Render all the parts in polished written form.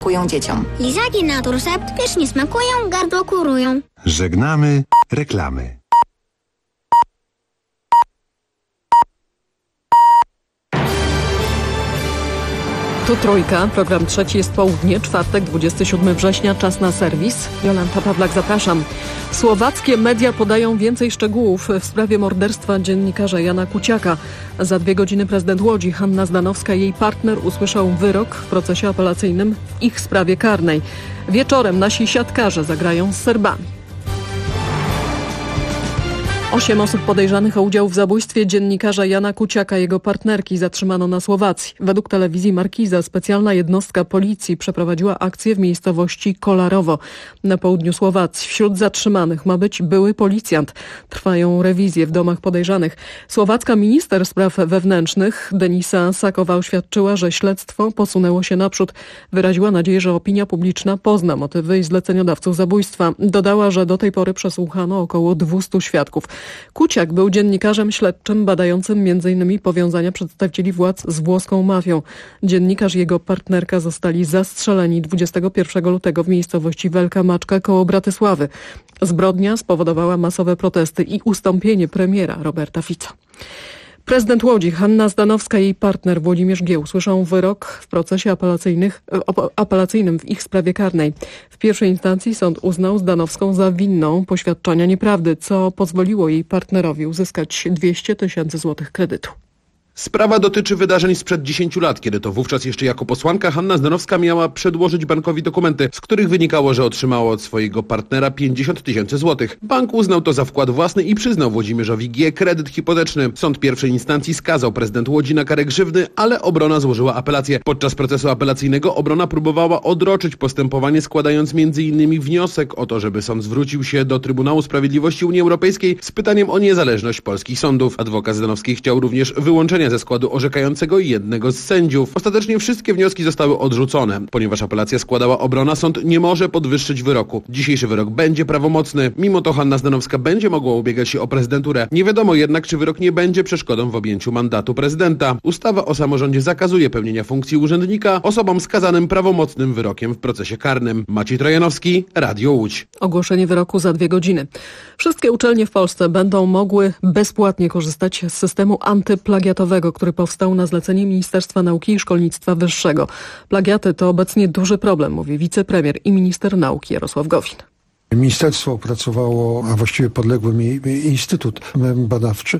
smakują dzieciom. Lizaki na recept pysznie smakują, gardło kurują. Żegnamy reklamy. Tu Trójka, program trzeci, jest południe, czwartek, 27 września, czas na serwis. Jolanta Pawlak, zapraszam. Słowackie media podają więcej szczegółów w sprawie morderstwa dziennikarza Jana Kuciaka. Za 2 godziny prezydent Łodzi Hanna Zdanowska i jej partner usłyszał wyrok w procesie apelacyjnym w ich sprawie karnej. Wieczorem nasi siatkarze zagrają z Serbami. 8 osób podejrzanych o udział w zabójstwie dziennikarza Jana Kuciaka i jego partnerki zatrzymano na Słowacji. Według telewizji Markiza specjalna jednostka policji przeprowadziła akcję w miejscowości Kolarowo na południu Słowacji. Wśród zatrzymanych ma być były policjant. Trwają rewizje w domach podejrzanych. Słowacka minister spraw wewnętrznych Denisa Sakowa oświadczyła, że śledztwo posunęło się naprzód. Wyraziła nadzieję, że opinia publiczna pozna motywy i zleceniodawców zabójstwa. Dodała, że do tej pory przesłuchano około 200 świadków. Kuciak był dziennikarzem śledczym badającym m.in. powiązania przedstawicieli władz z włoską mafią. Dziennikarz i jego partnerka zostali zastrzeleni 21 lutego w miejscowości Wielka Maczka koło Bratysławy. Zbrodnia spowodowała masowe protesty i ustąpienie premiera Roberta Fica. Prezydent Łodzi Hanna Zdanowska i jej partner Włodzimierz G. usłyszą wyrok w procesie apelacyjnym w ich sprawie karnej. W pierwszej instancji sąd uznał Zdanowską za winną poświadczenia nieprawdy, co pozwoliło jej partnerowi uzyskać 200 000 złotych kredytu. Sprawa dotyczy wydarzeń sprzed 10 lat, kiedy to wówczas jeszcze jako posłanka Hanna Zdanowska miała przedłożyć bankowi dokumenty, z których wynikało, że otrzymała od swojego partnera 50 000 złotych. Bank uznał to za wkład własny i przyznał Włodzimierzowi G. kredyt hipoteczny. Sąd pierwszej instancji skazał prezydent Łodzi na karę grzywny, ale obrona złożyła apelację. Podczas procesu apelacyjnego obrona próbowała odroczyć postępowanie, składając m.in. wniosek o to, żeby sąd zwrócił się do Trybunału Sprawiedliwości Unii Europejskiej z pytaniem o niezależność polskich sądów. Adwokat Zdanowskiej chciał również wyłączenia ze składu orzekającego jednego z sędziów. Ostatecznie wszystkie wnioski zostały odrzucone. Ponieważ apelacja składała obrona, sąd nie może podwyższyć wyroku. Dzisiejszy wyrok będzie prawomocny. Mimo to Hanna Zdanowska będzie mogła ubiegać się o prezydenturę. Nie wiadomo jednak, czy wyrok nie będzie przeszkodą w objęciu mandatu prezydenta. Ustawa o samorządzie zakazuje pełnienia funkcji urzędnika osobom skazanym prawomocnym wyrokiem w procesie karnym. Maciej Trojanowski, Radio Łódź. Ogłoszenie wyroku za 2 godziny. Wszystkie uczelnie w Polsce będą mogły bezpłatnie korzystać z systemu antyplagiatowego, który powstał na zlecenie Ministerstwa Nauki i Szkolnictwa Wyższego. Plagiaty to obecnie duży problem, mówi wicepremier i minister nauki Jarosław Gowin. Ministerstwo opracowało, a właściwie podległy mi Instytut Badawczy,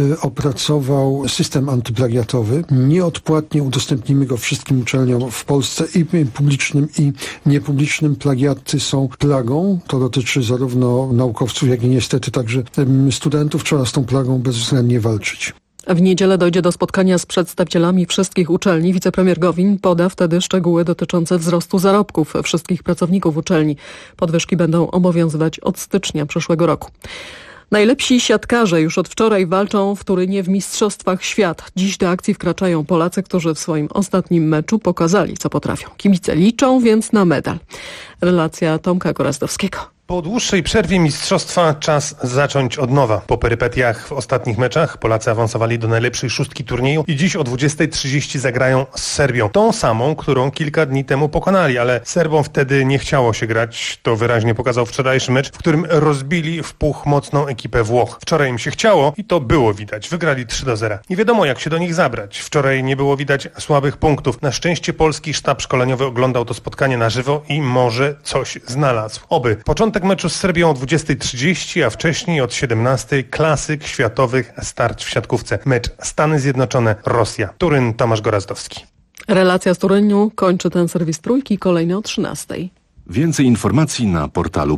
opracował system antyplagiatowy. Nieodpłatnie udostępnimy go wszystkim uczelniom w Polsce, i publicznym, i niepublicznym. Plagiaty są plagą. To dotyczy zarówno naukowców, jak i niestety także studentów. Trzeba z tą plagą bezwzględnie walczyć. W niedzielę dojdzie do spotkania z przedstawicielami wszystkich uczelni. Wicepremier Gowin poda wtedy szczegóły dotyczące wzrostu zarobków wszystkich pracowników uczelni. Podwyżki będą obowiązywać od stycznia przyszłego roku. Najlepsi siatkarze już od wczoraj walczą w Turynie w Mistrzostwach Świata. Dziś do akcji wkraczają Polacy, którzy w swoim ostatnim meczu pokazali, co potrafią. Kibice liczą więc na medal. Relacja Tomka Gorazdowskiego. Po dłuższej przerwie mistrzostwa czas zacząć od nowa. Po perypetiach w ostatnich meczach Polacy awansowali do najlepszej szóstki turnieju i dziś o 20:30 zagrają z Serbią. Tą samą, którą kilka dni temu pokonali, ale Serbom wtedy nie chciało się grać. To wyraźnie pokazał wczorajszy mecz, w którym rozbili w puch mocną ekipę Włoch. Wczoraj im się chciało i to było widać. Wygrali 3-0. Nie wiadomo, jak się do nich zabrać. Wczoraj nie było widać słabych punktów. Na szczęście polski sztab szkoleniowy oglądał to spotkanie na żywo i może coś znalazł. Oby. Początek meczu z Serbią o 20:30, a wcześniej od 17:00 klasyk światowych starć w siatkówce. Mecz Stany Zjednoczone-Rosja. Turyn, Tomasz Gorazdowski. Relacja z Toryniu kończy ten serwis Trójki, kolejny o 13:00. Więcej informacji na portalu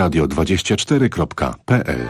polskieradio24.pl.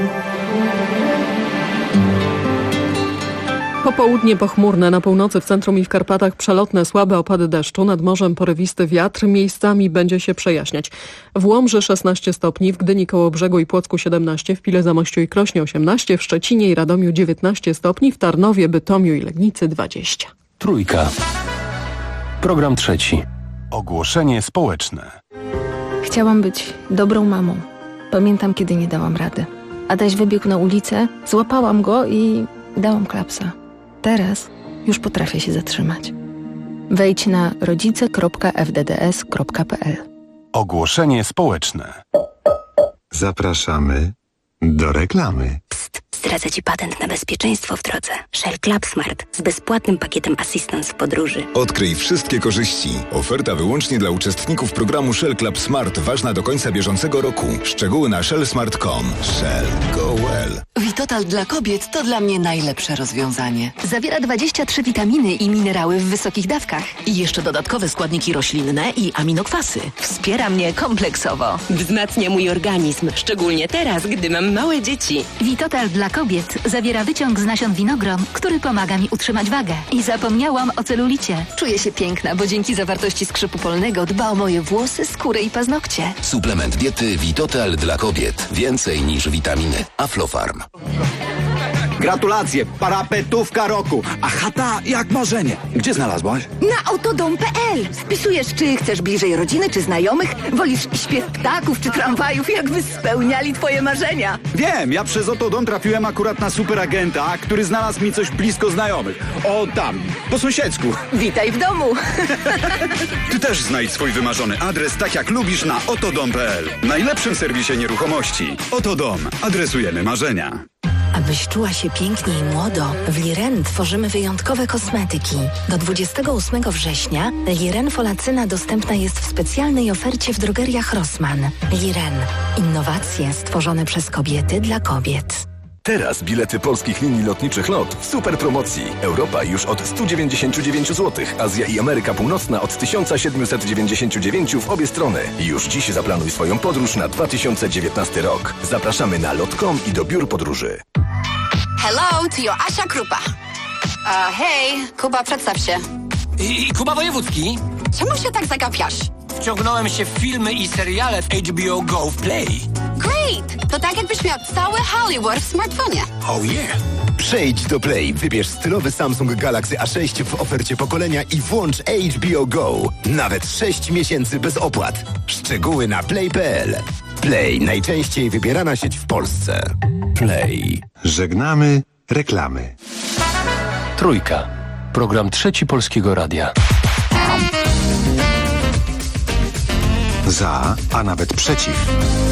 Popołudnie pochmurne, na północy, w centrum i w Karpatach przelotne, słabe opady deszczu, nad morzem porywisty wiatr, miejscami będzie się przejaśniać. W Łomży 16 stopni, w Gdyni, Kołobrzegu i Płocku 17, w Pile, Zamościu i Krośnie 18, w Szczecinie i Radomiu 19 stopni, w Tarnowie, Bytomiu i Legnicy 20. Trójka. Program trzeci. Ogłoszenie społeczne. Chciałam być dobrą mamą. Pamiętam, kiedy nie dałam rady. Adaś wybiegł na ulicę, złapałam go i dałam klapsa. Teraz już potrafię się zatrzymać. Wejdź na rodzice.fdds.pl. Ogłoszenie społeczne. Zapraszamy do reklamy. Zdradzę Ci patent na bezpieczeństwo w drodze. Shell Club Smart z bezpłatnym pakietem Assistance w podróży. Odkryj wszystkie korzyści. Oferta wyłącznie dla uczestników programu Shell Club Smart, ważna do końca bieżącego roku. Szczegóły na shellsmart.com. Shell. Go well. Vitotal dla kobiet to dla mnie najlepsze rozwiązanie. Zawiera 23 witaminy i minerały w wysokich dawkach. I jeszcze dodatkowe składniki roślinne i aminokwasy. Wspiera mnie kompleksowo. Wzmacnia mój organizm, szczególnie teraz, gdy mam małe dzieci. Vitotal dla kobiet zawiera wyciąg z nasion winogron, który pomaga mi utrzymać wagę. I zapomniałam o celulicie. Czuję się piękna, bo dzięki zawartości skrzypu polnego dba o moje włosy, skórę i paznokcie. Suplement diety Vitotal dla kobiet. Więcej niż witaminy. Aflofarm. Gratulacje, parapetówka roku, a chata jak marzenie. Gdzie znalazłaś? Na autodom.pl. Wpisujesz, czy chcesz bliżej rodziny, czy znajomych, wolisz śpiew ptaków, czy tramwajów, jakby spełniali twoje marzenia. Wiem, ja przez Autodom trafiłem akurat na superagenta, który znalazł mi coś blisko znajomych. O tam, po sąsiedzku. Witaj w domu. Ty też znajdź swój wymarzony adres tak jak lubisz na autodom.pl. Najlepszym serwisie nieruchomości. Autodom. Adresujemy marzenia. Abyś czuła się pięknie i młodo, w Liren tworzymy wyjątkowe kosmetyki. Do 28 września Liren Folacyna dostępna jest w specjalnej ofercie w drogeriach Rossmann. Liren. Innowacje stworzone przez kobiety dla kobiet. Teraz bilety polskich linii lotniczych LOT w super promocji. Europa już od 199 zł, Azja i Ameryka Północna od 1799 w obie strony. Już dziś zaplanuj swoją podróż na 2019 rok. Zapraszamy na lot.com i do biur podróży. Hello, to your Asia Krupa. Hej, Kuba, przedstaw się. I Kuba Wojewódzki. Czemu się tak zagapiasz? Wciągnąłem się w filmy i seriale w HBO Go w Play. Great! To tak jakbyś miał cały Hollywood w smartfonie. Oh yeah! Przejdź do Play, wybierz stylowy Samsung Galaxy A6 w ofercie pokolenia i włącz HBO Go. Nawet 6 miesięcy bez opłat. Szczegóły na play.pl. Play, najczęściej wybierana sieć w Polsce. Play. Żegnamy reklamy. Trójka. Program Trzeci Polskiego Radia. Za, a nawet przeciw.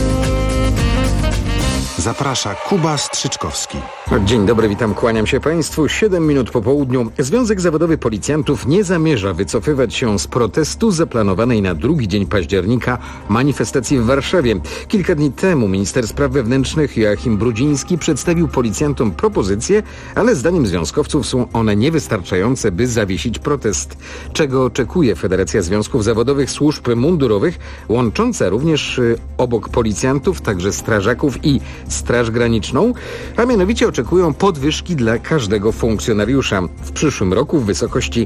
Zaprasza Kuba Strzyczkowski. Dzień dobry, witam, kłaniam się Państwu. 7 minut po południu. Związek Zawodowy Policjantów nie zamierza wycofywać się z protestu zaplanowanej na 2 dzień października manifestacji w Warszawie. Kilka dni temu minister spraw wewnętrznych Joachim Brudziński przedstawił policjantom propozycje, ale zdaniem związkowców są one niewystarczające, by zawiesić protest. Czego oczekuje Federacja Związków Zawodowych Służb Mundurowych, łącząca również obok policjantów także strażaków i Straż Graniczną, a mianowicie oczekują podwyżki dla każdego funkcjonariusza. W przyszłym roku w wysokości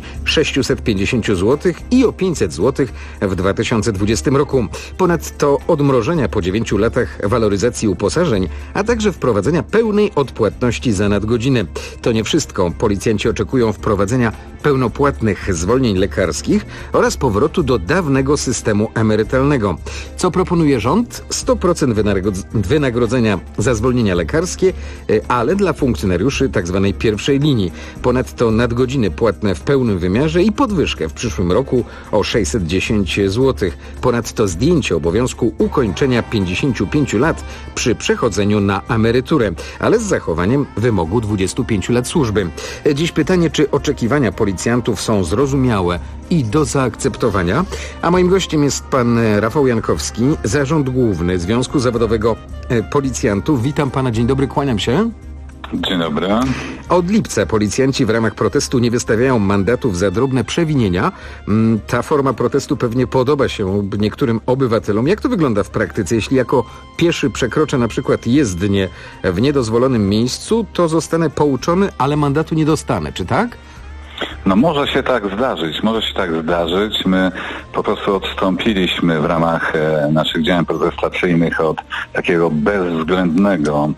650 zł i o 500 zł w 2020 roku. Ponadto odmrożenia po 9 latach waloryzacji uposażeń, a także wprowadzenia pełnej odpłatności za nadgodziny. To nie wszystko. Policjanci oczekują wprowadzenia pełnopłatnych zwolnień lekarskich oraz powrotu do dawnego systemu emerytalnego. Co proponuje rząd? 100% wynagrodzenia za zwolnienia lekarskie, ale dla funkcjonariuszy tzw. pierwszej linii. Ponadto nadgodziny płatne w pełnym wymiarze i podwyżkę w przyszłym roku o 610 zł. Ponadto zdjęcie obowiązku ukończenia 55 lat przy przechodzeniu na emeryturę, ale z zachowaniem wymogu 25 lat służby. Dziś pytanie, czy oczekiwania policjantów są zrozumiałe i do zaakceptowania? A moim gościem jest pan Rafał Jankowski, Zarząd Główny Związku Zawodowego Policjantów. Witam pana, dzień dobry, kłaniam się. Dzień dobry. Od lipca policjanci w ramach protestu nie wystawiają mandatów za drobne przewinienia. Ta forma protestu pewnie podoba się niektórym obywatelom. Jak to wygląda w praktyce? Jeśli jako pieszy przekroczę na przykład jezdnię w niedozwolonym miejscu, to zostanę pouczony, ale mandatu nie dostanę, czy tak? No może się tak zdarzyć. My po prostu odstąpiliśmy w ramach naszych działań protestacyjnych od takiego bezwzględnego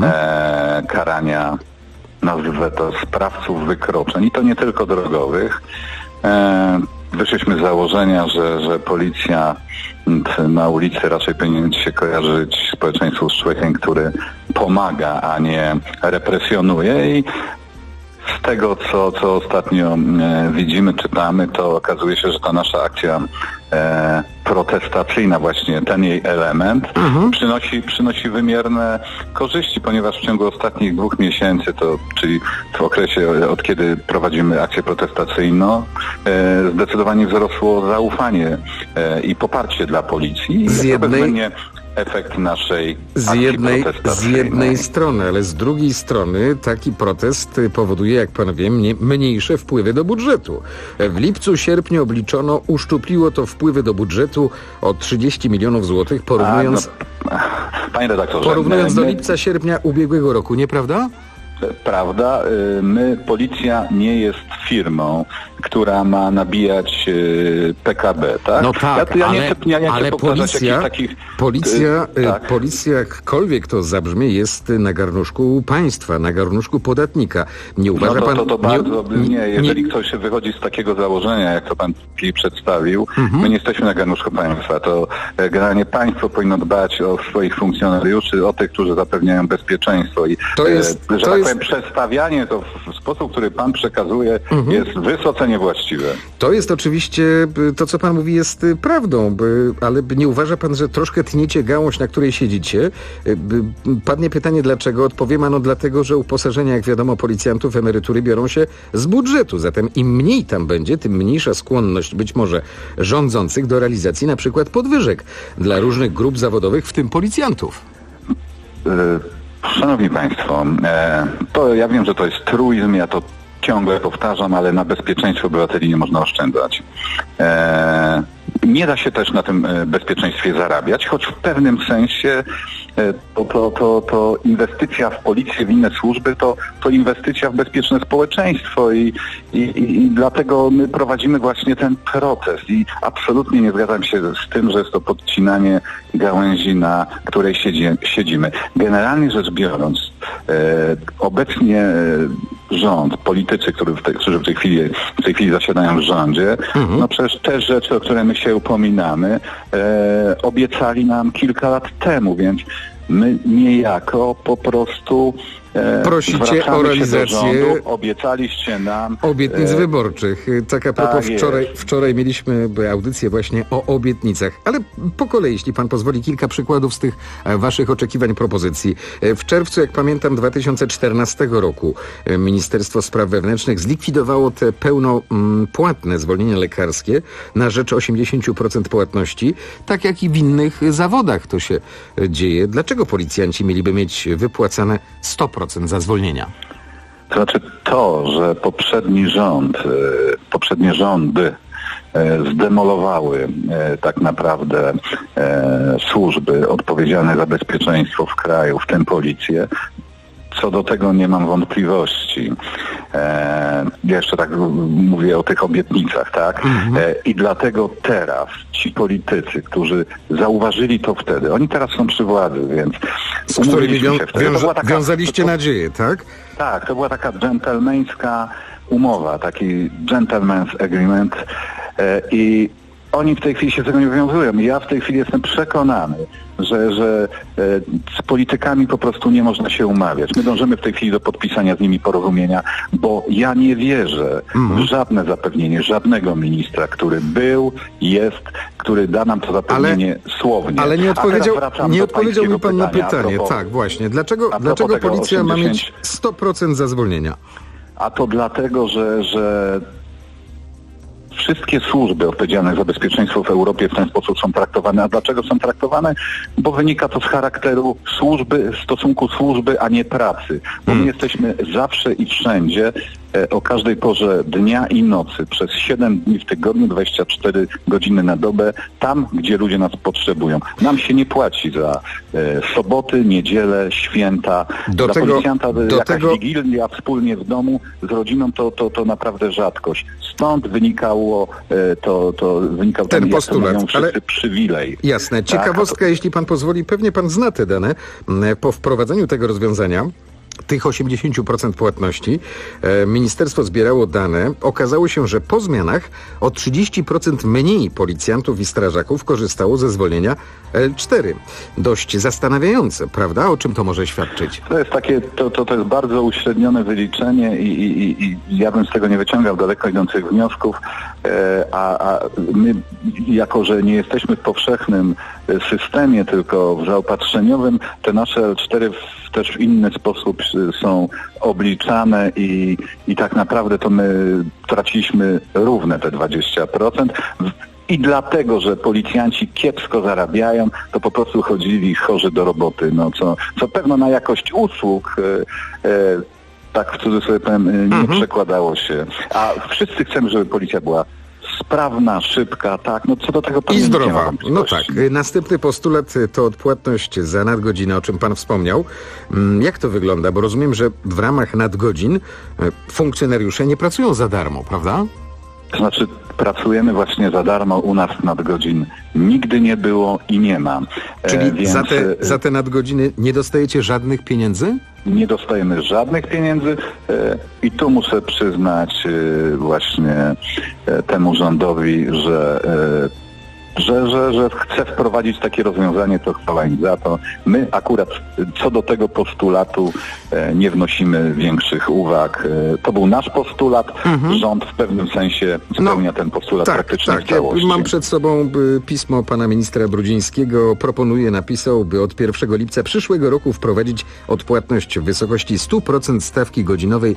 karania, nazwę to, sprawców wykroczeń. I to nie tylko drogowych. Wyszliśmy z założenia, że policja na ulicy raczej powinien się kojarzyć społeczeństwu z człowiekiem, który pomaga, a nie represjonuje. I z tego, co ostatnio widzimy, czytamy, to okazuje się, że ta nasza akcja protestacyjna, właśnie ten jej element, przynosi wymierne korzyści, ponieważ w ciągu ostatnich 2 miesięcy, czyli w okresie, od kiedy prowadzimy akcję protestacyjną, zdecydowanie wzrosło zaufanie i poparcie dla policji. Efekt naszej z jednej strony, ale z drugiej strony taki protest powoduje, jak pan wie, mniejsze wpływy do budżetu. W lipcu, sierpniu obliczono, uszczupliło to wpływy do budżetu o 30 milionów złotych, panie redaktorze, porównując do lipca, sierpnia ubiegłego roku, nieprawda? Prawda, policja nie jest firmą, która ma nabijać PKB, tak? No tak, ale policja, jakkolwiek to zabrzmie, jest na garnuszku państwa, na garnuszku podatnika. Nie uważa pan... To bardzo jeżeli ktoś wychodzi z takiego założenia, jak to pan przedstawił, my nie jesteśmy na garnuszku państwa, to generalnie państwo powinno dbać o swoich funkcjonariuszy, o tych, którzy zapewniają bezpieczeństwo i przestawianie to w sposób, który pan przekazuje, jest wysoce niewłaściwe. To jest oczywiście, to co pan mówi jest prawdą, ale nie uważa pan, że troszkę tniecie gałąź, na której siedzicie? Padnie pytanie dlaczego? Odpowiem, dlatego, że uposażenia, jak wiadomo, policjantów, emerytury biorą się z budżetu. Zatem im mniej tam będzie, tym mniejsza skłonność być może rządzących do realizacji na przykład podwyżek dla różnych grup zawodowych, w tym policjantów. Szanowni Państwo, to ja wiem, że to jest truizm, ja to ciągle powtarzam, ale na bezpieczeństwie obywateli nie można oszczędzać. Nie da się też na tym bezpieczeństwie zarabiać, choć w pewnym sensie to inwestycja w policję, w inne służby, to inwestycja w bezpieczne społeczeństwo i dlatego my prowadzimy właśnie ten proces i absolutnie nie zgadzam się z tym, że jest to podcinanie gałęzi, na której siedzimy. Generalnie rzecz biorąc, obecnie rząd, politycy, którzy w tej chwili zasiadają w rządzie, no przecież te rzeczy, o które my się upominamy, obiecali nam kilka lat temu, więc my niejako po prostu prosicie o realizację rządu, obiecaliście nam obietnic wyborczych. Tak a propos, wczoraj mieliśmy audycję właśnie o obietnicach. Ale po kolei, jeśli pan pozwoli, kilka przykładów z tych waszych oczekiwań, propozycji. W czerwcu, jak pamiętam, 2014 roku Ministerstwo Spraw Wewnętrznych zlikwidowało te pełnopłatne zwolnienia lekarskie na rzecz 80% płatności, tak jak i w innych zawodach to się dzieje. Dlaczego policjanci mieliby mieć wypłacane 100% za zwolnienia? To znaczy to, że poprzednie rządy zdemolowały tak naprawdę służby odpowiedzialne za bezpieczeństwo w kraju, w tym policję. Co do tego nie mam wątpliwości. Jeszcze tak mówię o tych obietnicach, tak? I dlatego teraz ci politycy, którzy zauważyli to wtedy, oni teraz są przy władzy, więc z którymi wiązaliście nadzieję, tak? Tak, to była taka dżentelmeńska umowa, taki gentleman's agreement i oni w tej chwili się z tego nie wywiązują. Ja w tej chwili jestem przekonany, że z politykami po prostu nie można się umawiać. My dążymy w tej chwili do podpisania z nimi porozumienia, bo ja nie wierzę w żadne zapewnienie żadnego ministra, który jest, który da nam to zapewnienie słownie. Ale nie odpowiedział mi pan na pytanie. Tak, właśnie. Dlaczego policja ma mieć 100% za zwolnienia? A to dlatego, że wszystkie służby odpowiedzialne za bezpieczeństwo w Europie w ten sposób są traktowane. A dlaczego są traktowane? Bo wynika to z charakteru służby, stosunku służby, a nie pracy. Bo my jesteśmy zawsze i wszędzie, o każdej porze dnia i nocy, przez 7 dni w tygodniu, 24 godziny na dobę, tam, gdzie ludzie nas potrzebują. Nam się nie płaci za soboty, niedziele, święta. Dla policjanta jakaś wigilia wspólnie w domu z rodziną to naprawdę rzadkość. Stąd wynikał ten postulat, ale przywilej. Jasne. Ciekawostka, jeśli pan pozwoli, pewnie pan zna te dane. Po wprowadzeniu tego rozwiązania tych 80% płatności ministerstwo zbierało dane. Okazało się, że po zmianach o 30% mniej policjantów i strażaków korzystało ze zwolnienia L4. Dość zastanawiające, prawda? O czym to może świadczyć? To jest takie, to jest bardzo uśrednione wyliczenie i ja bym z tego nie wyciągał daleko idących wniosków, a my, jako że nie jesteśmy w powszechnym systemie, tylko w zaopatrzeniowym, te nasze L4 też w inny sposób są obliczane i tak naprawdę to my traciliśmy równe te 20%. I dlatego, że policjanci kiepsko zarabiają, to po prostu chodzili chorzy do roboty. No, co pewno na jakość usług, tak w cudzysłowie powiem, nie przekładało się. A wszyscy chcemy, żeby policja była sprawna, szybka, tak, no co do tego i zdrowa. No tak. Następny postulat to odpłatność za nadgodziny, o czym pan wspomniał. Jak to wygląda? Bo rozumiem, że w ramach nadgodzin funkcjonariusze nie pracują za darmo, prawda? To znaczy pracujemy właśnie za darmo, u nas nadgodzin nigdy nie było i nie ma. Czyli więc za te nadgodziny nie dostajecie żadnych pieniędzy? Nie dostajemy żadnych pieniędzy i tu muszę przyznać właśnie temu rządowi, że chce wprowadzić takie rozwiązanie, to chwała im za to. My akurat co do tego postulatu nie wnosimy większych uwag. To był nasz postulat. Rząd w pewnym sensie spełnia ten postulat praktycznie w całości. Ja mam przed sobą pismo pana ministra Brudzińskiego. Napisał, by od 1 lipca przyszłego roku wprowadzić odpłatność w wysokości 100% stawki godzinowej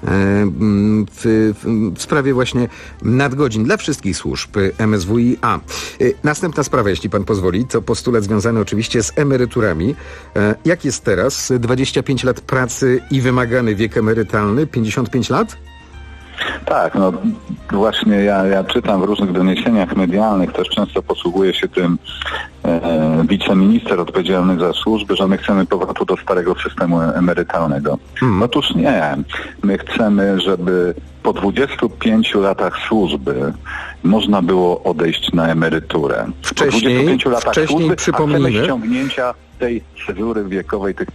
w sprawie właśnie nadgodzin dla wszystkich służb MSWiA. Następna sprawa, jeśli pan pozwoli, to postulat związany oczywiście z emeryturami. Jak jest teraz? 25 lat pracy i wymagany wiek emerytalny 55 lat? Tak, no właśnie ja czytam w różnych doniesieniach medialnych, też często posługuje się tym wiceminister odpowiedzialny za służby, że my chcemy powrotu do starego systemu emerytalnego. Otóż nie. My chcemy, żeby po 25 latach służby można było odejść na emeryturę. Po 25 latach służby, a chcemy ściągnięcia tej cezury wiekowej, tych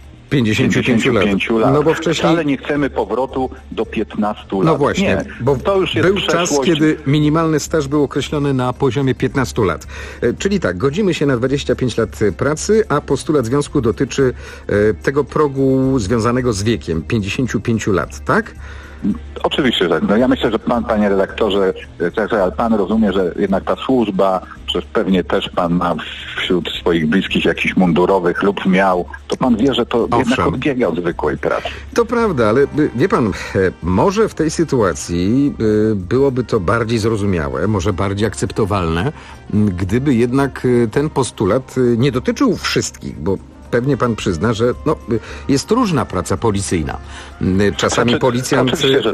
55 lat. No bo wcześniej... Ale nie chcemy powrotu do 15 lat. No właśnie, nie, bo to już jest był czas, kiedy minimalny staż był określony na poziomie 15 lat. Czyli tak, godzimy się na 25 lat pracy, a postulat związku dotyczy tego progu związanego z wiekiem 55 lat, tak? Oczywiście, że no ja myślę, że pan, panie redaktorze, ale pan rozumie, że jednak ta służba, przecież pewnie też pan ma wśród swoich bliskich jakichś mundurowych lub miał, to pan wie, że to jednak odbiega od zwykłej pracy. To prawda, ale wie pan, może w tej sytuacji byłoby to bardziej zrozumiałe, może bardziej akceptowalne, gdyby jednak ten postulat nie dotyczył wszystkich, bo pewnie pan przyzna, że jest różna praca policyjna. Czasami policjant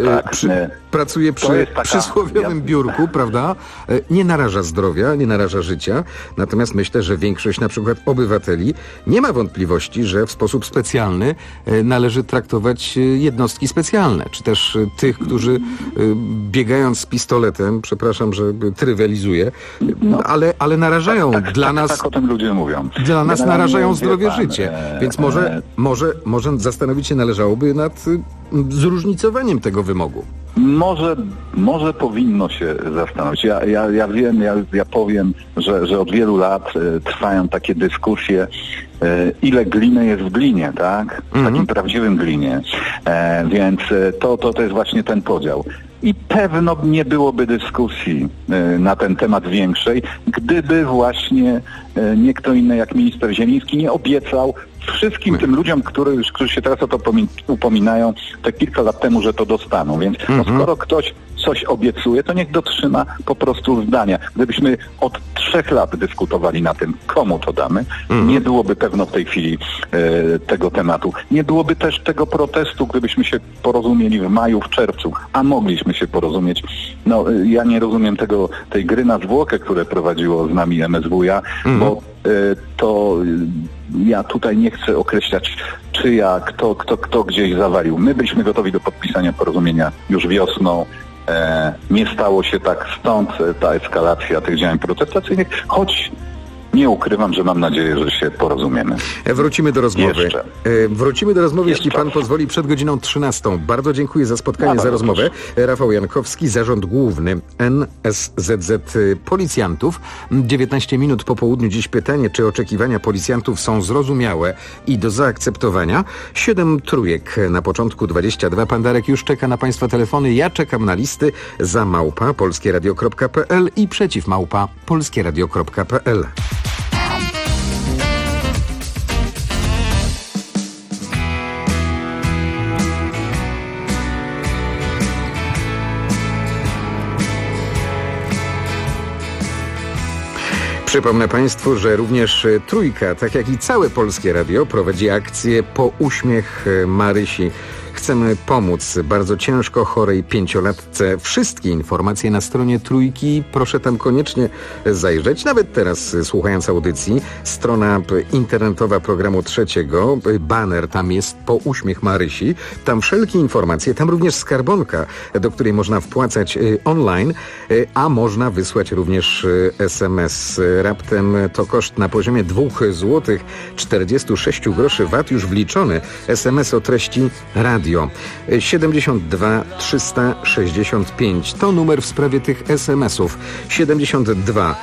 pracuje przy przysłowiowym biurku, prawda? Nie naraża zdrowia, nie naraża życia. Natomiast myślę, że większość na przykład obywateli nie ma wątpliwości, że w sposób specjalny należy traktować jednostki specjalne, czy też tych, którzy biegając z pistoletem, przepraszam, że trywalizuję, ale narażają dla nas... Tak o tym ludzie mówią. Dla nas narażają zdrowie życia. Więc może zastanowić się należałoby nad zróżnicowaniem tego wymogu. Może powinno się zastanowić. Ja wiem, ja powiem, że od wielu lat trwają takie dyskusje, ile gliny jest w glinie, tak? W takim prawdziwym glinie. Więc to jest właśnie ten podział. I pewno nie byłoby dyskusji na ten temat większej, gdyby właśnie nie kto inny jak minister Zieliński nie obiecał wszystkim tym ludziom, którzy się teraz o to upominają, te kilka lat temu, że to dostaną. Więc skoro ktoś coś obiecuje, to niech dotrzyma po prostu zdania. Gdybyśmy od 3 lat dyskutowali na tym, komu to damy, nie byłoby pewno w tej chwili tego tematu. Nie byłoby też tego protestu, gdybyśmy się porozumieli w maju, w czerwcu, a mogliśmy się porozumieć. No, ja nie rozumiem tej gry na zwłokę, które prowadziło z nami MSWiA, bo to ja tutaj nie chcę określać, kto gdzieś zawalił. My byliśmy gotowi do podpisania porozumienia już wiosną. Nie stało się tak, stąd ta eskalacja tych działań protestacyjnych, choć nie ukrywam, że mam nadzieję, że się porozumiemy. Wrócimy do rozmowy. Wrócimy do rozmowy, jeśli pan pozwoli, przed godziną 13. Bardzo dziękuję za spotkanie, za rozmowę. Rafał Jankowski, Zarząd Główny NSZZ Policjantów. 19 minut po południu dziś pytanie, czy oczekiwania policjantów są zrozumiałe i do zaakceptowania. 7 trójek na początku 22. Pan Darek już czeka na państwa telefony. Ja czekam na listy za @polskieradio.pl i przeciw @polskieradio.pl. Przypomnę państwu, że również Trójka, tak jak i całe Polskie Radio, prowadzi akcję Po uśmiech Marysi. Chcemy pomóc bardzo ciężko chorej 5-latce. Wszystkie informacje na stronie Trójki. Proszę tam koniecznie zajrzeć. Nawet teraz, słuchając audycji, strona internetowa programu Trzeciego, baner tam jest Po uśmiech Marysi. Tam wszelkie informacje, tam również skarbonka, do której można wpłacać online, a można wysłać również SMS. Raptem to koszt na poziomie 2 zł 46 groszy VAT już wliczony. SMS o treści radio. 72 365 to numer w sprawie tych SMS-ów. 72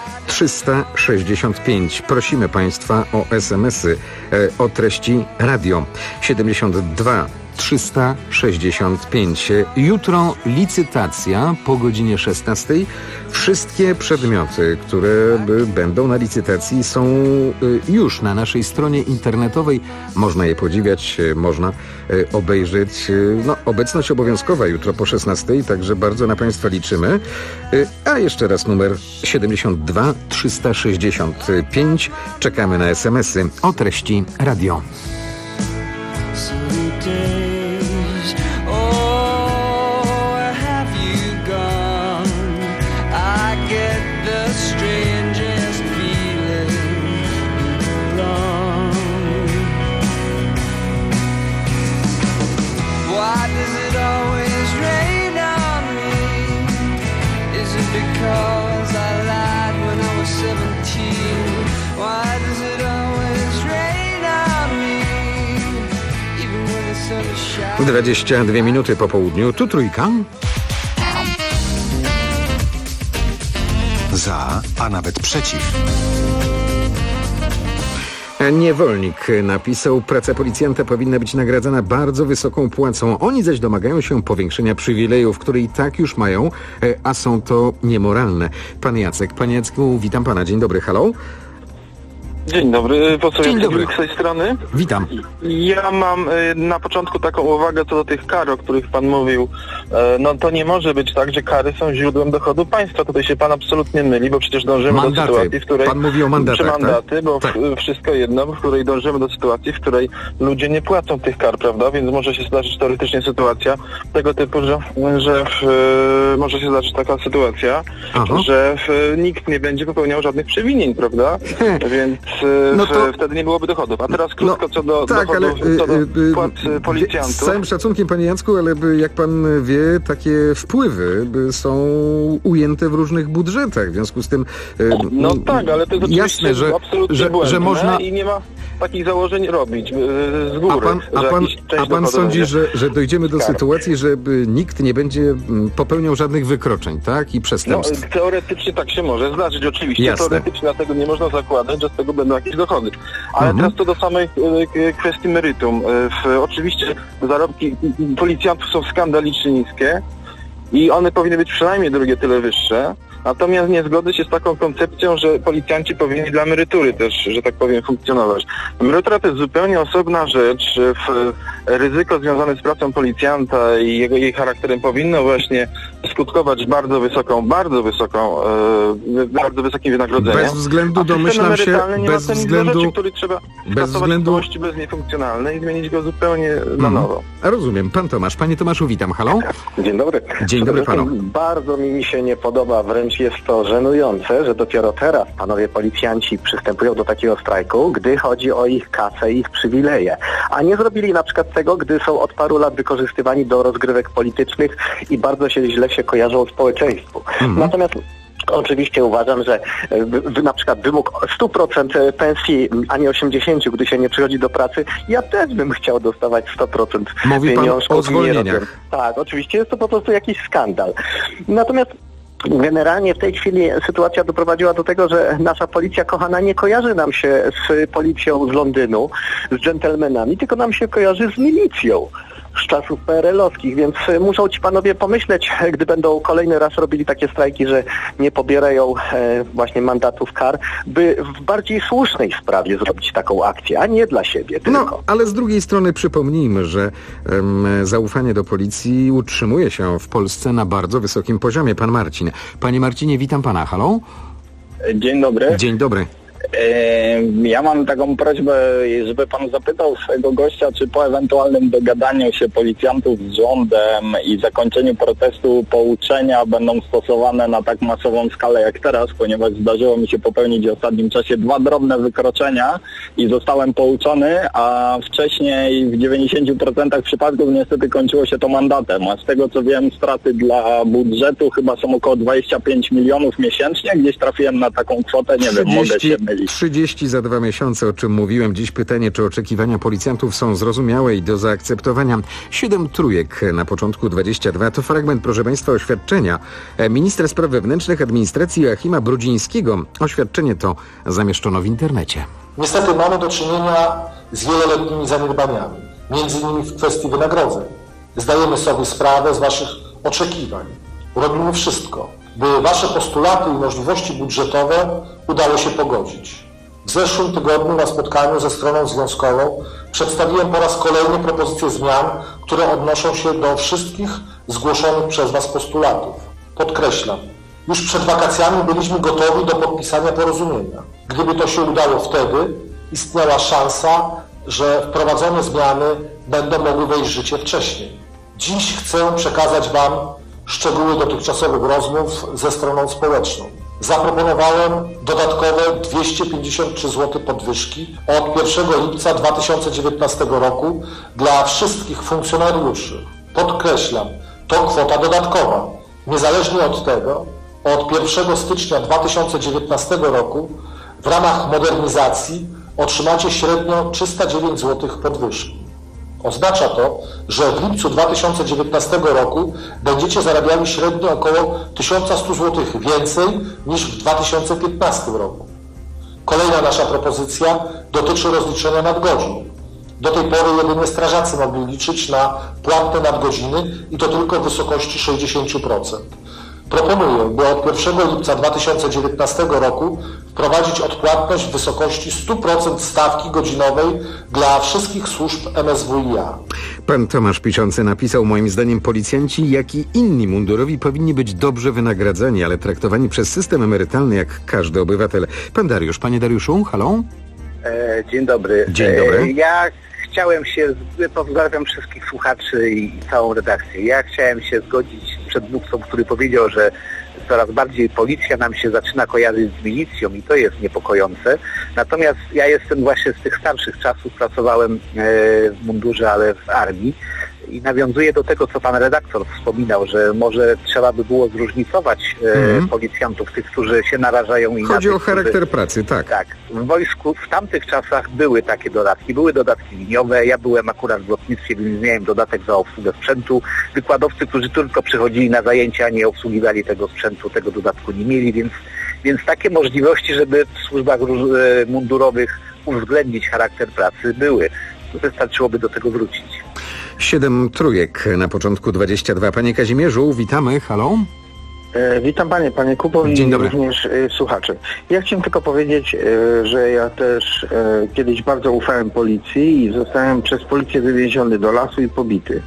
365. Prosimy państwa o SMS-y o treści radio. 72 365. Jutro licytacja po godzinie 16. Wszystkie przedmioty, które będą na licytacji, są już na naszej stronie internetowej. Można je podziwiać, można obejrzeć. Obecność obowiązkowa jutro po 16, także bardzo na państwa liczymy. A jeszcze raz numer 72 365. Czekamy na SMS-y o treści radio. Because I lied when I was 17. Why does it always rain on me? Even when the sun is shining. 22 minuty po południu. Tu Trójka. Za, a nawet przeciw. Niewolnik napisał, praca policjanta powinna być nagradzana bardzo wysoką płacą. Oni zaś domagają się powiększenia przywilejów, które i tak już mają, a są to niemoralne. Pan Jacek. Panie Jacku, witam pana. Dzień dobry. Halo? Dzień dobry, Dzień dobry. Z tej strony. Witam. Ja mam na początku taką uwagę co do tych kar, o których pan mówił. No to nie może być tak, że kary są źródłem dochodu państwa. Tutaj się pan absolutnie myli, bo przecież dążymy do sytuacji, w której... Pan mówi o mandatach, czy mandaty, tak? bo tak. Wszystko jedno, w której dążymy do sytuacji, w której ludzie nie płacą tych kar, prawda? Więc może się zdarzyć teoretycznie sytuacja tego typu, że może się zdarzyć taka sytuacja, że nikt nie będzie popełniał żadnych przewinień, prawda? Więc wtedy nie byłoby dochodów. A teraz krótko co do dochodów, co do płac policjantów. Z całym szacunkiem, panie Jacku, ale jak pan wie, takie wpływy są ujęte w różnych budżetach. W związku z tym... No tak, ale to jest jasne, że można... i nie ma takich założeń robić z góry. A pan sądzi, że dojdziemy do sytuacji, że nikt nie będzie popełniał żadnych wykroczeń, tak? I przestępstw. No, teoretycznie tak się może zdarzyć, oczywiście. Jasne. Teoretycznie dlatego nie można zakładać, że z tego będą jakieś dochody. Ale teraz to do samej kwestii meritum. Oczywiście zarobki policjantów są skandalicznie niskie i one powinny być przynajmniej drugie tyle wyższe. Natomiast nie zgodzę się z taką koncepcją, że policjanci powinni dla emerytury też, że tak powiem, funkcjonować. Emerytura to jest zupełnie osobna rzecz. Ryzyko związane z pracą policjanta i jej charakterem powinno właśnie skutkować bardzo wysokim wynagrodzeniem. Bez względu, domyślam się, bez względu... który trzeba skasować całości bez niefunkcjonalnej i zmienić go zupełnie na nowo. A rozumiem. Pan Tomasz. Panie Tomaszu, witam. Halo? Dzień dobry. Dzień dobry panu. Bardzo mi się nie podoba, wręcz jest to żenujące, że dopiero teraz panowie policjanci przystępują do takiego strajku, gdy chodzi o ich kasę i ich przywileje. A nie zrobili na przykład tego, gdy są od paru lat wykorzystywani do rozgrywek politycznych i bardzo źle się kojarzą społeczeństwu. Natomiast Oczywiście uważam, że na przykład wymóg 100% pensji, a nie 80%, gdy się nie przychodzi do pracy, ja też bym chciał dostawać 100% Mówi pieniążków. pan o zwolnieniach. Tak, oczywiście jest to po prostu jakiś skandal. Natomiast generalnie w tej chwili sytuacja doprowadziła do tego, że nasza policja kochana nie kojarzy nam się z policją z Londynu, z dżentelmenami, tylko nam się kojarzy z milicją z czasów PRL-owskich, więc muszą ci panowie pomyśleć, gdy będą kolejny raz robili takie strajki, że nie pobierają właśnie mandatów kar, by w bardziej słusznej sprawie zrobić taką akcję, a nie dla siebie tylko. No, ale z drugiej strony przypomnijmy, że zaufanie do policji utrzymuje się w Polsce na bardzo wysokim poziomie. Pan Marcin. Panie Marcinie, witam pana. Halo? Dzień dobry. Dzień dobry. Ja mam taką prośbę, żeby pan zapytał swojego gościa, czy po ewentualnym dogadaniu się policjantów z rządem i zakończeniu protestu pouczenia będą stosowane na tak masową skalę jak teraz, ponieważ zdarzyło mi się popełnić w ostatnim czasie 2 drobne wykroczenia i zostałem pouczony, a wcześniej w 90% przypadków niestety kończyło się to mandatem, a z tego co wiem straty dla budżetu chyba są około 25 milionów miesięcznie, gdzieś trafiłem na taką kwotę, nie wiem, mogę się mylić. 30 za 2 miesiące, o czym mówiłem. Dziś pytanie, czy oczekiwania policjantów są zrozumiałe i do zaakceptowania. 7 trójek na początku 22. To fragment, proszę państwa, oświadczenia ministra spraw wewnętrznych administracji Joachima Brudzińskiego. Oświadczenie to zamieszczono w internecie. Niestety mamy do czynienia z wieloletnimi zaniedbaniami, między innymi w kwestii wynagrodzeń. Zdajemy sobie sprawę z waszych oczekiwań. Robimy wszystko, by wasze postulaty i możliwości budżetowe udało się pogodzić. W zeszłym tygodniu na spotkaniu ze stroną związkową przedstawiłem po raz kolejny propozycje zmian, które odnoszą się do wszystkich zgłoszonych przez was postulatów. Podkreślam, już przed wakacjami byliśmy gotowi do podpisania porozumienia. Gdyby to się udało wtedy, istniała szansa, że wprowadzone zmiany będą mogły wejść w życie wcześniej. Dziś chcę przekazać wam szczegóły dotychczasowych rozmów ze stroną społeczną. Zaproponowałem dodatkowe 253 zł podwyżki od 1 lipca 2019 roku dla wszystkich funkcjonariuszy. Podkreślam, to kwota dodatkowa. Niezależnie od tego, od 1 stycznia 2019 roku w ramach modernizacji otrzymacie średnio 309 zł podwyżki. Oznacza to, że w lipcu 2019 roku będziecie zarabiali średnio około 1100 zł więcej niż w 2015 roku. Kolejna nasza propozycja dotyczy rozliczenia nadgodzin. Do tej pory jedynie strażacy mogli liczyć na płatne nadgodziny i to tylko w wysokości 60%. Proponuję, by od 1 lipca 2019 roku wprowadzić odpłatność w wysokości 100% stawki godzinowej dla wszystkich służb MSWiA. Pan Tomasz Piszący napisał: moim zdaniem policjanci, jak i inni mundurowi powinni być dobrze wynagradzani, ale traktowani przez system emerytalny jak każdy obywatel. Pan Dariusz. Panie Dariuszu, halo? Dzień dobry. Dzień dobry. Ja chciałem się, pozdrawiam wszystkich słuchaczy i całą redakcję. Ja chciałem się zgodzić z przedmówcą, który powiedział, że coraz bardziej policja nam się zaczyna kojarzyć z milicją i to jest niepokojące. Natomiast ja jestem właśnie z tych starszych czasów, pracowałem w mundurze, ale w armii. I nawiązuję do tego, co pan redaktor wspominał, że może trzeba by było zróżnicować policjantów, tych, którzy się narażają i Chodzi o charakter pracy, tak. Tak. W wojsku w tamtych czasach były takie dodatki. Były dodatki liniowe. Ja byłem akurat w lotnictwie, więc miałem dodatek za obsługę sprzętu. Wykładowcy, którzy tylko przychodzili na zajęcia, nie obsługiwali tego sprzętu, tego dodatku nie mieli, więc takie możliwości, żeby w służbach mundurowych uwzględnić charakter pracy były. Wystarczyłoby do tego wrócić. 7 trójek na początku 22. Panie Kazimierzu, witamy. Halo? Witam panie Kubo i również słuchacze. Ja chciałem tylko powiedzieć, że ja też kiedyś bardzo ufałem policji i zostałem przez policję wywieziony do lasu i pobity.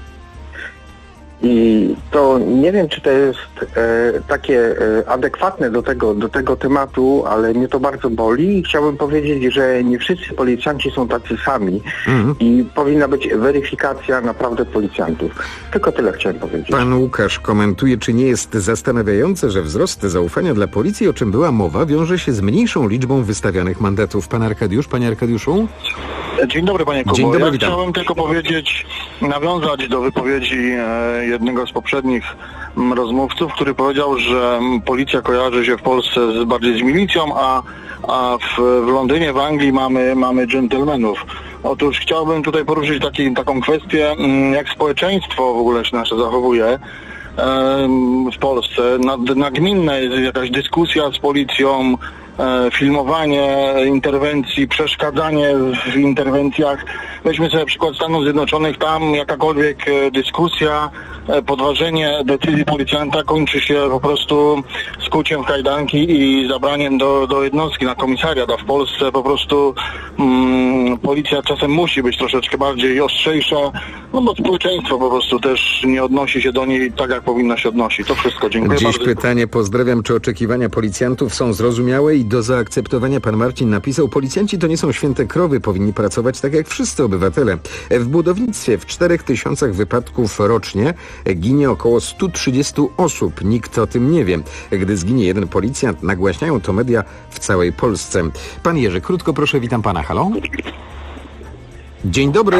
I to nie wiem, czy to jest takie adekwatne do tego tematu, ale mnie to bardzo boli i chciałbym powiedzieć, że nie wszyscy policjanci są tacy sami i powinna być weryfikacja naprawdę policjantów. Tylko tyle chciałem powiedzieć. Pan Łukasz komentuje, czy nie jest zastanawiające, że wzrost zaufania dla policji, o czym była mowa, wiąże się z mniejszą liczbą wystawianych mandatów. Pan Arkadiusz, panie Arkadiuszu? Dzień dobry, panie Kubo. Dzień dobry, ja witam. chciałem tylko powiedzieć, nawiązać do wypowiedzi jednego z poprzednich rozmówców, który powiedział, że policja kojarzy się w Polsce bardziej z milicją, a w Londynie, w Anglii mamy dżentelmenów. Otóż chciałbym tutaj poruszyć taką kwestię, jak społeczeństwo w ogóle się nasze zachowuje w Polsce. Nagminna jest jakaś dyskusja z policją, filmowanie interwencji, przeszkadzanie w interwencjach. Weźmy sobie przykład Stanów Zjednoczonych, tam jakakolwiek dyskusja, podważenie decyzji policjanta kończy się po prostu skuciem w kajdanki i zabraniem do jednostki na komisariat, a w Polsce po prostu policja czasem musi być troszeczkę bardziej ostrzejsza, no bo społeczeństwo po prostu też nie odnosi się do niej tak, jak powinno się odnosić. To wszystko. Dziękuję Dziś bardzo. pytanie, pozdrawiam, czy oczekiwania policjantów są zrozumiałe i do zaakceptowania? Pan Marcin napisał, policjanci to nie są święte krowy, powinni pracować tak jak wszyscy obywatele. W budownictwie w 4000 wypadków rocznie ginie około 130 osób. Nikt o tym nie wie. Gdy zginie jeden policjant, nagłaśniają to media w całej Polsce. Pan Jerzy, krótko proszę, witam pana. Halo? Dzień dobry.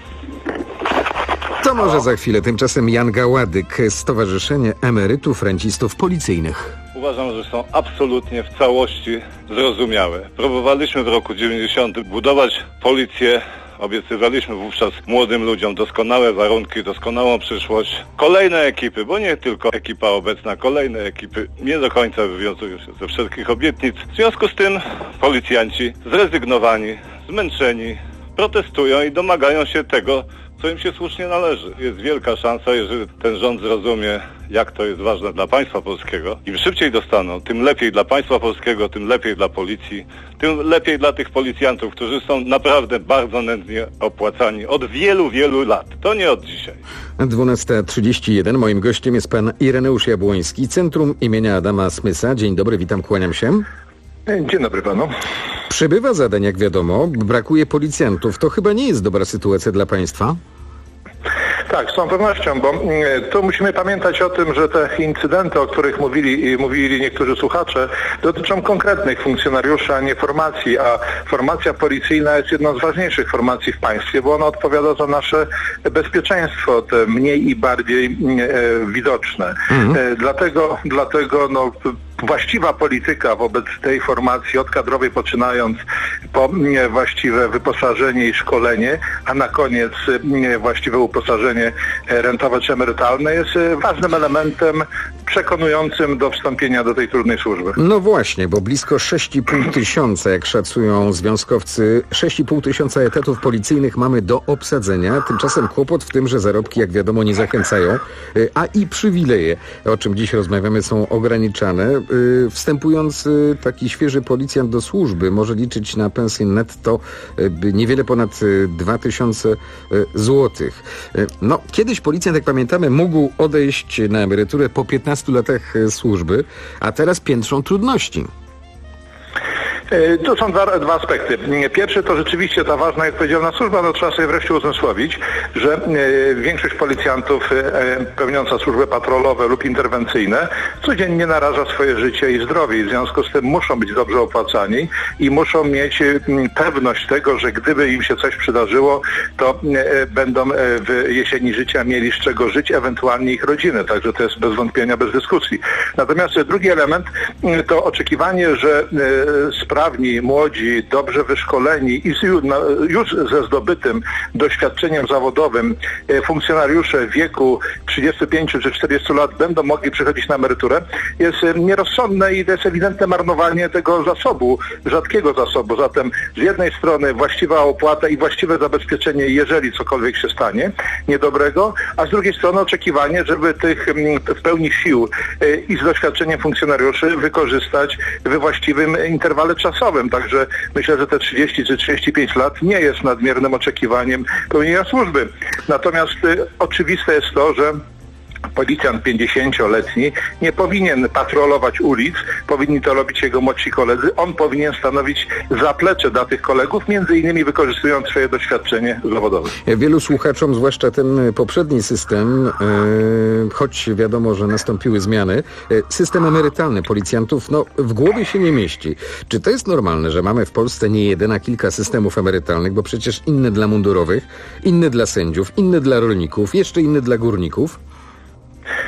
To może za chwilę. Tymczasem Jan Gaładyk, Stowarzyszenie Emerytów Rencistów Policyjnych. Uważam, że są absolutnie w całości zrozumiałe. Próbowaliśmy w roku 90 budować policję. Obiecywaliśmy wówczas młodym ludziom doskonałe warunki, doskonałą przyszłość. Kolejne ekipy, bo nie tylko ekipa obecna, kolejne ekipy nie do końca wywiązują się ze wszelkich obietnic. W związku z tym policjanci zrezygnowani, zmęczeni, protestują i domagają się tego, co im się słusznie należy. Jest wielka szansa, jeżeli ten rząd zrozumie, jak to jest ważne dla państwa polskiego. Im szybciej dostaną, tym lepiej dla państwa polskiego, tym lepiej dla policji, tym lepiej dla tych policjantów, którzy są naprawdę bardzo nędznie opłacani od wielu, wielu lat. To nie od dzisiaj. 12:31. Moim gościem jest pan Ireneusz Jabłoński, Centrum imienia Adama Smysa. Dzień dobry, witam, kłaniam się. Dzień dobry panu. Przybywa zadań, jak wiadomo, brakuje policjantów. To chyba nie jest dobra sytuacja dla państwa? Tak, z całą pewnością, bo tu musimy pamiętać o tym, że te incydenty, o których mówili niektórzy słuchacze, dotyczą konkretnych funkcjonariuszy, a nie formacji, a formacja policyjna jest jedną z ważniejszych formacji w państwie, bo ona odpowiada za nasze bezpieczeństwo, te mniej i bardziej widoczne. Dlatego właściwa polityka wobec tej formacji, od kadrowej poczynając po właściwe wyposażenie i szkolenie, a na koniec właściwe uposażenie rentowe czy emerytalne jest ważnym elementem przekonującym do wstąpienia do tej trudnej służby. No właśnie, bo blisko 6,5 tysiąca, jak szacują związkowcy, 6,5 tysiąca etatów policyjnych mamy do obsadzenia. Tymczasem kłopot w tym, że zarobki, jak wiadomo, nie zachęcają, a i przywileje, o czym dziś rozmawiamy, są ograniczane. Wstępując taki świeży policjant do służby może liczyć na pensję netto niewiele ponad 2000 złotych. No, kiedyś policjant, jak pamiętamy, mógł odejść na emeryturę po 15 latach służby, a teraz piętrzą trudności. Tu są dwa aspekty. Pierwszy to rzeczywiście ta ważna i odpowiedzialna służba, no trzeba sobie wreszcie uzmysłowić, że większość policjantów pełniąca służby patrolowe lub interwencyjne codziennie naraża swoje życie i zdrowie i w związku z tym muszą być dobrze opłacani i muszą mieć pewność tego, że gdyby im się coś przydarzyło, to będą w jesieni życia mieli z czego żyć, ewentualnie ich rodziny. Także to jest bez wątpienia, bez dyskusji. Natomiast drugi element to oczekiwanie, że sprawni, młodzi, dobrze wyszkoleni i już ze zdobytym doświadczeniem zawodowym funkcjonariusze w wieku 35 czy 40 lat będą mogli przychodzić na emeryturę, jest nierozsądne i to jest ewidentne marnowanie tego zasobu, rzadkiego zasobu. Zatem z jednej strony właściwa opłata i właściwe zabezpieczenie, jeżeli cokolwiek się stanie niedobrego, a z drugiej strony oczekiwanie, żeby tych w pełni sił i z doświadczeniem funkcjonariuszy wykorzystać we właściwym interwale czasowym. Także myślę, że te 30 czy 35 lat nie jest nadmiernym oczekiwaniem pełnienia służby. Natomiast oczywiste jest to, że policjant 50-letni nie powinien patrolować ulic, powinni to robić jego młodsi koledzy. On powinien stanowić zaplecze dla tych kolegów, między innymi wykorzystując swoje doświadczenie zawodowe. Wielu słuchaczom, zwłaszcza ten poprzedni system, choć wiadomo, że nastąpiły zmiany, system emerytalny policjantów, w głowie się nie mieści. Czy to jest normalne, że mamy w Polsce nie jeden, a kilka systemów emerytalnych, bo przecież inne dla mundurowych, inne dla sędziów, inne dla rolników, jeszcze inne dla górników?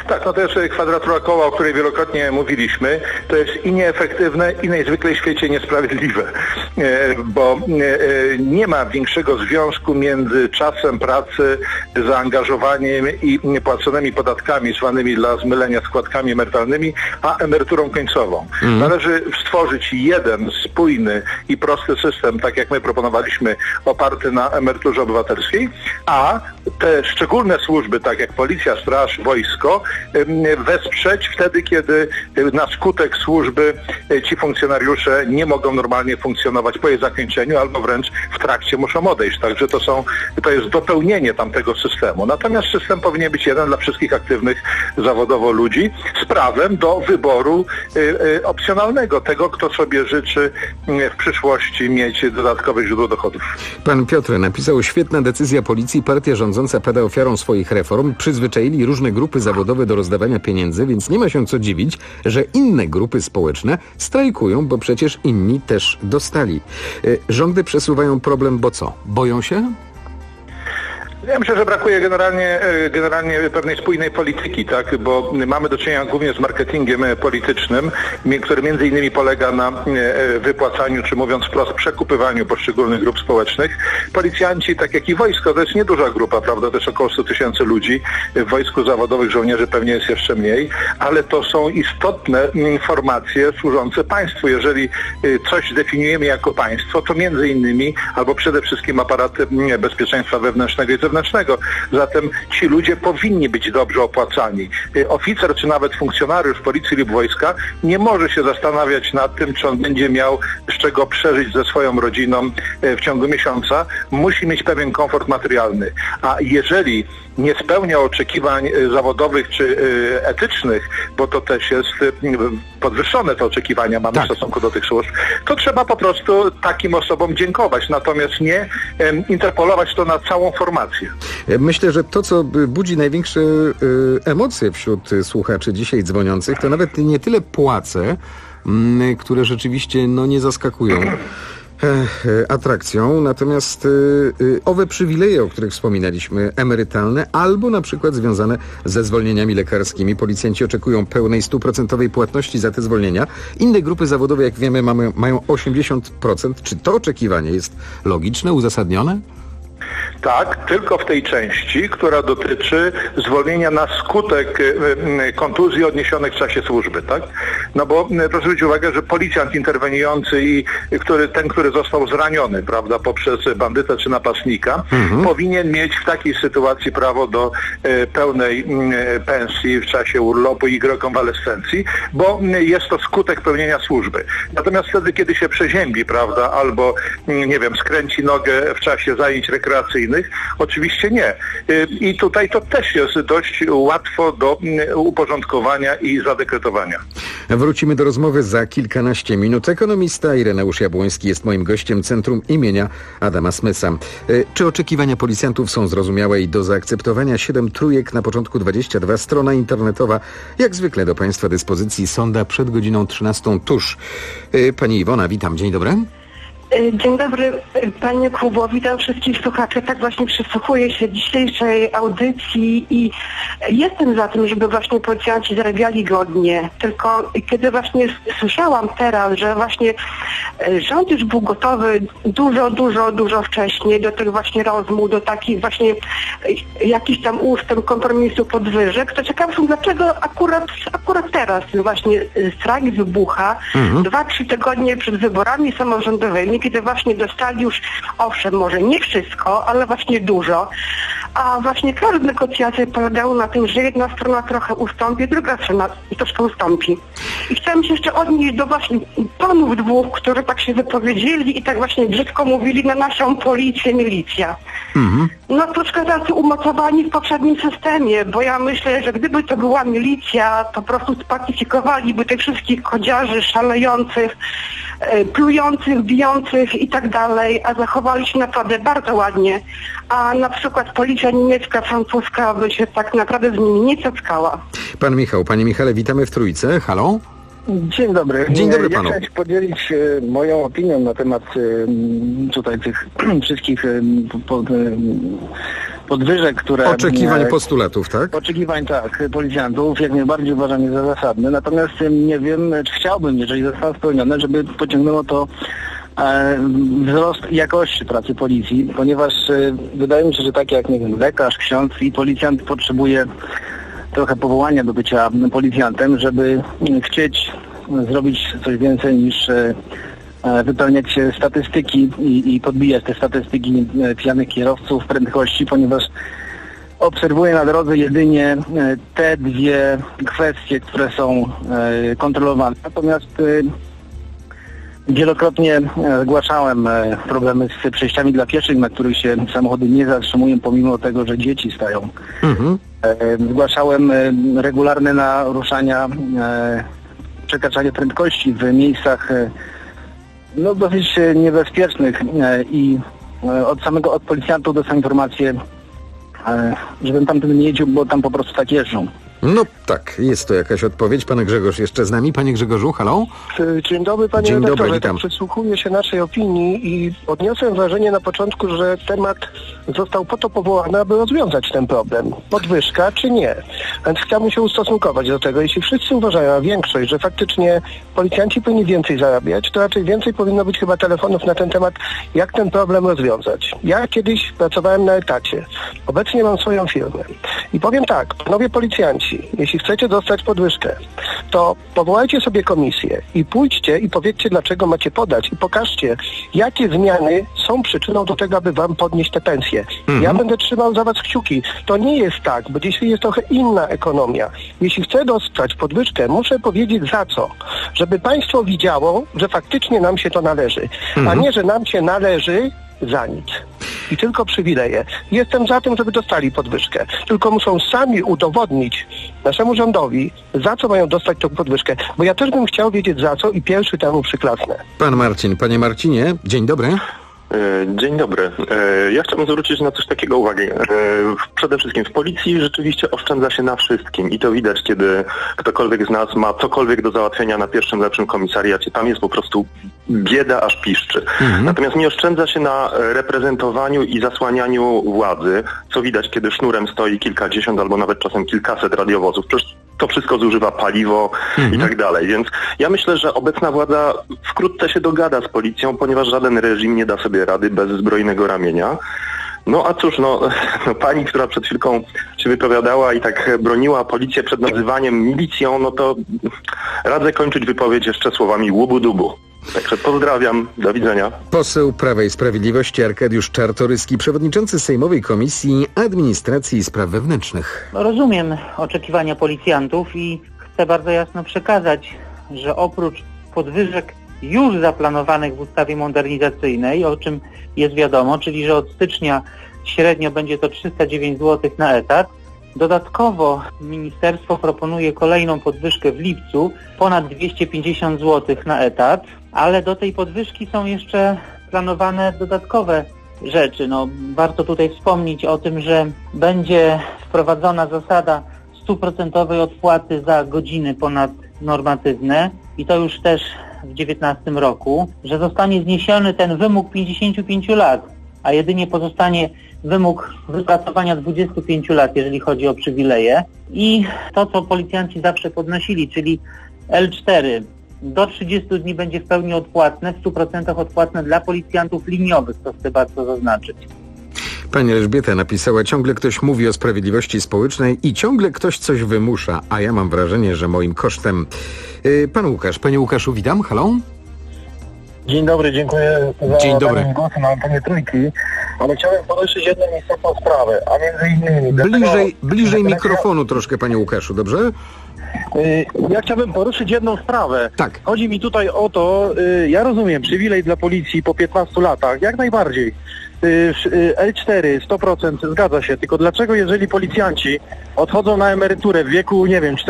Tak, no to jest kwadratura koła, o której wielokrotnie mówiliśmy. To jest i nieefektywne, i najzwyklej w świecie niesprawiedliwe, bo nie ma większego związku między czasem pracy, zaangażowaniem i płaconymi podatkami, zwanymi dla zmylenia składkami emerytalnymi, a emeryturą końcową. Należy stworzyć jeden spójny i prosty system, tak jak my proponowaliśmy, oparty na emeryturze obywatelskiej, a te szczególne służby, tak jak policja, straż, wojsko, wesprzeć wtedy, kiedy na skutek służby ci funkcjonariusze nie mogą normalnie funkcjonować po jej zakończeniu, albo wręcz w trakcie muszą odejść. Także to jest dopełnienie tamtego systemu. Natomiast system powinien być jeden dla wszystkich aktywnych zawodowo ludzi z prawem do wyboru opcjonalnego, tego, kto sobie życzy w przyszłości mieć dodatkowe źródło dochodów. Pan Piotr napisał: świetna decyzja policji, partia rządząca pada ofiarą swoich reform, przyzwyczaili różne grupy zawodowe do rozdawania pieniędzy, więc nie ma się co dziwić, że inne grupy społeczne strajkują, bo przecież inni też dostali. Rządy przesuwają problem, bo co? Boją się? Ja myślę, że brakuje generalnie pewnej spójnej polityki, tak, bo mamy do czynienia głównie z marketingiem politycznym, który między innymi polega na wypłacaniu, czy mówiąc wprost, przekupywaniu poszczególnych grup społecznych. Policjanci, tak jak i wojsko, to jest nieduża grupa, prawda, to jest około 100 000 ludzi. W wojsku zawodowych żołnierzy pewnie jest jeszcze mniej, ale to są istotne formacje służące państwu. Jeżeli coś definiujemy jako państwo, to między innymi, albo przede wszystkim aparat bezpieczeństwa wewnętrznego i zewnętrznego. Zatem ci ludzie powinni być dobrze opłacani. Oficer czy nawet funkcjonariusz policji lub wojska nie może się zastanawiać nad tym, czy on będzie miał z czego przeżyć ze swoją rodziną w ciągu miesiąca. Musi mieć pewien komfort materialny. A jeżeli nie spełnia oczekiwań zawodowych czy etycznych, bo to też jest podwyższone te oczekiwania mamy w stosunku do tych służb, to trzeba po prostu takim osobom dziękować, natomiast nie interpolować to na całą formację. Myślę, że to, co budzi największe emocje wśród słuchaczy dzisiaj dzwoniących, to nawet nie tyle płace, które rzeczywiście nie zaskakują atrakcją, natomiast owe przywileje, o których wspominaliśmy, emerytalne albo na przykład związane ze zwolnieniami lekarskimi. Policjanci oczekują pełnej 100% płatności za te zwolnienia. Inne grupy zawodowe, jak wiemy, mają 80%. Czy to oczekiwanie jest logiczne, uzasadnione? Tak, tylko w tej części, która dotyczy zwolnienia na skutek kontuzji odniesionych w czasie służby, tak? No bo proszę zwrócić uwagę, że policjant interweniujący i który został zraniony, prawda, poprzez bandytę czy napastnika, powinien mieć w takiej sytuacji prawo do pełnej pensji w czasie urlopu i rekonwalescencji, bo jest to skutek pełnienia służby. Natomiast wtedy, kiedy się przeziębi, prawda, albo, nie wiem, skręci nogę w czasie zajęć rekreacyjnych, oczywiście nie. I tutaj to też jest dość łatwo do uporządkowania i zadekretowania. Wrócimy do rozmowy za kilkanaście minut. Ekonomista Ireneusz Jabłoński jest moim gościem, Centrum imienia Adama Smysa. Czy oczekiwania policjantów są zrozumiałe i do zaakceptowania? 7 trójek, na początku 22, strona internetowa. Jak zwykle do Państwa dyspozycji sonda przed godziną 13 tuż. Pani Iwona, witam. Dzień dobry. Dzień dobry, panie Kubo, witam wszystkich słuchaczy. Tak właśnie przysłuchuję się dzisiejszej audycji i jestem za tym, żeby właśnie policjanci zarabiali godnie. Tylko kiedy właśnie słyszałam teraz, że właśnie rząd już był gotowy dużo wcześniej do tych właśnie rozmów, do takich właśnie jakichś tam ustęp, kompromisu, podwyżek, to ciekawe są, dlaczego akurat teraz właśnie strajk wybucha 2-3 tygodnie przed wyborami samorządowymi, kiedy właśnie dostali już, owszem, może nie wszystko, ale właśnie dużo. A właśnie każde negocjacje polegały na tym, że jedna strona trochę ustąpi, druga strona troszkę ustąpi. I chciałam się jeszcze odnieść do właśnie panów dwóch, którzy tak się wypowiedzieli i tak właśnie brzydko mówili na naszą policję, milicja. No troszkę tacy umocowani w poprzednim systemie, bo ja myślę, że gdyby to była milicja, to po prostu spacyfikowaliby tych wszystkich kodziarzy szalejących, plujących, bijących i tak dalej, a zachowali się naprawdę bardzo ładnie. A na przykład policja niemiecka, francuska by się tak naprawdę z nimi nie spotkała. Pan Michał, panie Michale, witamy w Trójce. Halo? Dzień dobry. Dzień dobry panu. Ja chciałem się podzielić moją opinią na temat tutaj tych wszystkich podwyżek, które... Oczekiwań postulatów, tak? Oczekiwań, tak, policjantów, jak najbardziej uważam je za zasadne. Natomiast nie wiem, czy chciałbym, jeżeli zostało spełnione, żeby pociągnęło to wzrost jakości pracy policji, ponieważ wydaje mi się, że tak jak, nie wiem, lekarz, ksiądz i policjant potrzebuje trochę powołania do bycia policjantem, żeby chcieć zrobić coś więcej niż wypełniać statystyki i podbijać te statystyki pijanych kierowców, prędkości, ponieważ obserwuję na drodze jedynie te dwie kwestie, które są kontrolowane. Natomiast wielokrotnie zgłaszałem problemy z przejściami dla pieszych, na których się samochody nie zatrzymują, pomimo tego, że dzieci stają. Zgłaszałem regularne naruszania, przekraczanie prędkości w miejscach dosyć niebezpiecznych i od policjantów dostałem informację, żebym tamtędy nie jeździł, bo tam po prostu tak jeżdżą. No tak, jest to jakaś odpowiedź. Pan Grzegorz jeszcze z nami. Panie Grzegorzu, halo? Dzień dobry, panie Dzień redaktorze. dobry, witam. Tak przysłuchuję się naszej opinii i odniosłem wrażenie na początku, że temat został po to powołany, aby rozwiązać ten problem. Podwyżka czy nie? Więc chciałbym się ustosunkować do tego. Jeśli wszyscy uważają, a większość, że faktycznie policjanci powinni więcej zarabiać, to raczej więcej powinno być chyba telefonów na ten temat, jak ten problem rozwiązać. Ja kiedyś pracowałem na etacie. Obecnie mam swoją firmę. I powiem tak, panowie policjanci, jeśli chcecie dostać podwyżkę, to powołajcie sobie komisję i pójdźcie i powiedzcie, dlaczego macie podać i pokażcie, jakie zmiany są przyczyną do tego, aby wam podnieść te pensje. Ja będę trzymał za was kciuki. To nie jest tak, bo dzisiaj jest trochę inna ekonomia. Jeśli chcę dostać podwyżkę, muszę powiedzieć za co. Żeby państwo widziało, że faktycznie nam się to należy, a nie, że nam się należy za nic. I tylko przywileje. Jestem za tym, żeby dostali podwyżkę. Tylko muszą sami udowodnić naszemu rządowi, za co mają dostać tą podwyżkę. Bo ja też bym chciał wiedzieć za co i pierwszy temu przyklasnę. Pan Marcin. Panie Marcinie, dzień dobry. Dzień dobry. Ja chciałbym zwrócić na coś takiego uwagę. Przede wszystkim w policji rzeczywiście oszczędza się na wszystkim i to widać, kiedy ktokolwiek z nas ma cokolwiek do załatwienia na pierwszym lepszym komisariacie. Tam jest po prostu bieda aż piszczy. Natomiast nie oszczędza się na reprezentowaniu i zasłanianiu władzy, co widać, kiedy sznurem stoi kilkadziesiąt albo nawet czasem kilkaset radiowozów. Przecież to wszystko zużywa paliwo i tak dalej. Więc ja myślę, że obecna władza wkrótce się dogada z policją, ponieważ żaden reżim nie da sobie rady bez zbrojnego ramienia. No a cóż, pani, która przed chwilką się wypowiadała i tak broniła policję przed nazywaniem milicją, no to radzę kończyć wypowiedź jeszcze słowami łubu-dubu. Także pozdrawiam, do widzenia. Poseł Prawa i Sprawiedliwości Arkadiusz Czartoryski, przewodniczący Sejmowej Komisji Administracji i Spraw Wewnętrznych. Rozumiem oczekiwania policjantów i chcę bardzo jasno przekazać, że oprócz podwyżek już zaplanowanych w ustawie modernizacyjnej, o czym jest wiadomo, czyli że od stycznia średnio będzie to 309 zł na etat, dodatkowo ministerstwo proponuje kolejną podwyżkę w lipcu, ponad 250 zł na etat, ale do tej podwyżki są jeszcze planowane dodatkowe rzeczy. Warto tutaj wspomnieć o tym, że będzie wprowadzona zasada 100% odpłaty za godziny ponadnormatywne i to już też w 2019 roku, że zostanie zniesiony ten wymóg 55 lat, a jedynie pozostanie wymóg wypracowania 25 lat, jeżeli chodzi o przywileje. I to, co policjanci zawsze podnosili, czyli L4 do 30 dni będzie w pełni odpłatne, w 100% odpłatne dla policjantów liniowych, to chcę bardzo zaznaczyć. Pani Elżbieta napisała, ciągle ktoś mówi o sprawiedliwości społecznej i ciągle ktoś coś wymusza, a ja mam wrażenie, że moim kosztem. Pan Łukasz. Panie Łukaszu, witam. Halo? Dzień dobry, dziękuję za oddanie głosu na antenie Trójki, ale chciałem poruszyć jedną istotną sprawę, a między innymi... Bliżej mikrofonu troszkę, panie Łukaszu, dobrze? Ja chciałbym poruszyć jedną sprawę. Tak. Chodzi mi tutaj o to, ja rozumiem, przywilej dla policji po 15 latach, jak najbardziej. L4, 100%, zgadza się, tylko dlaczego jeżeli policjanci odchodzą na emeryturę w wieku,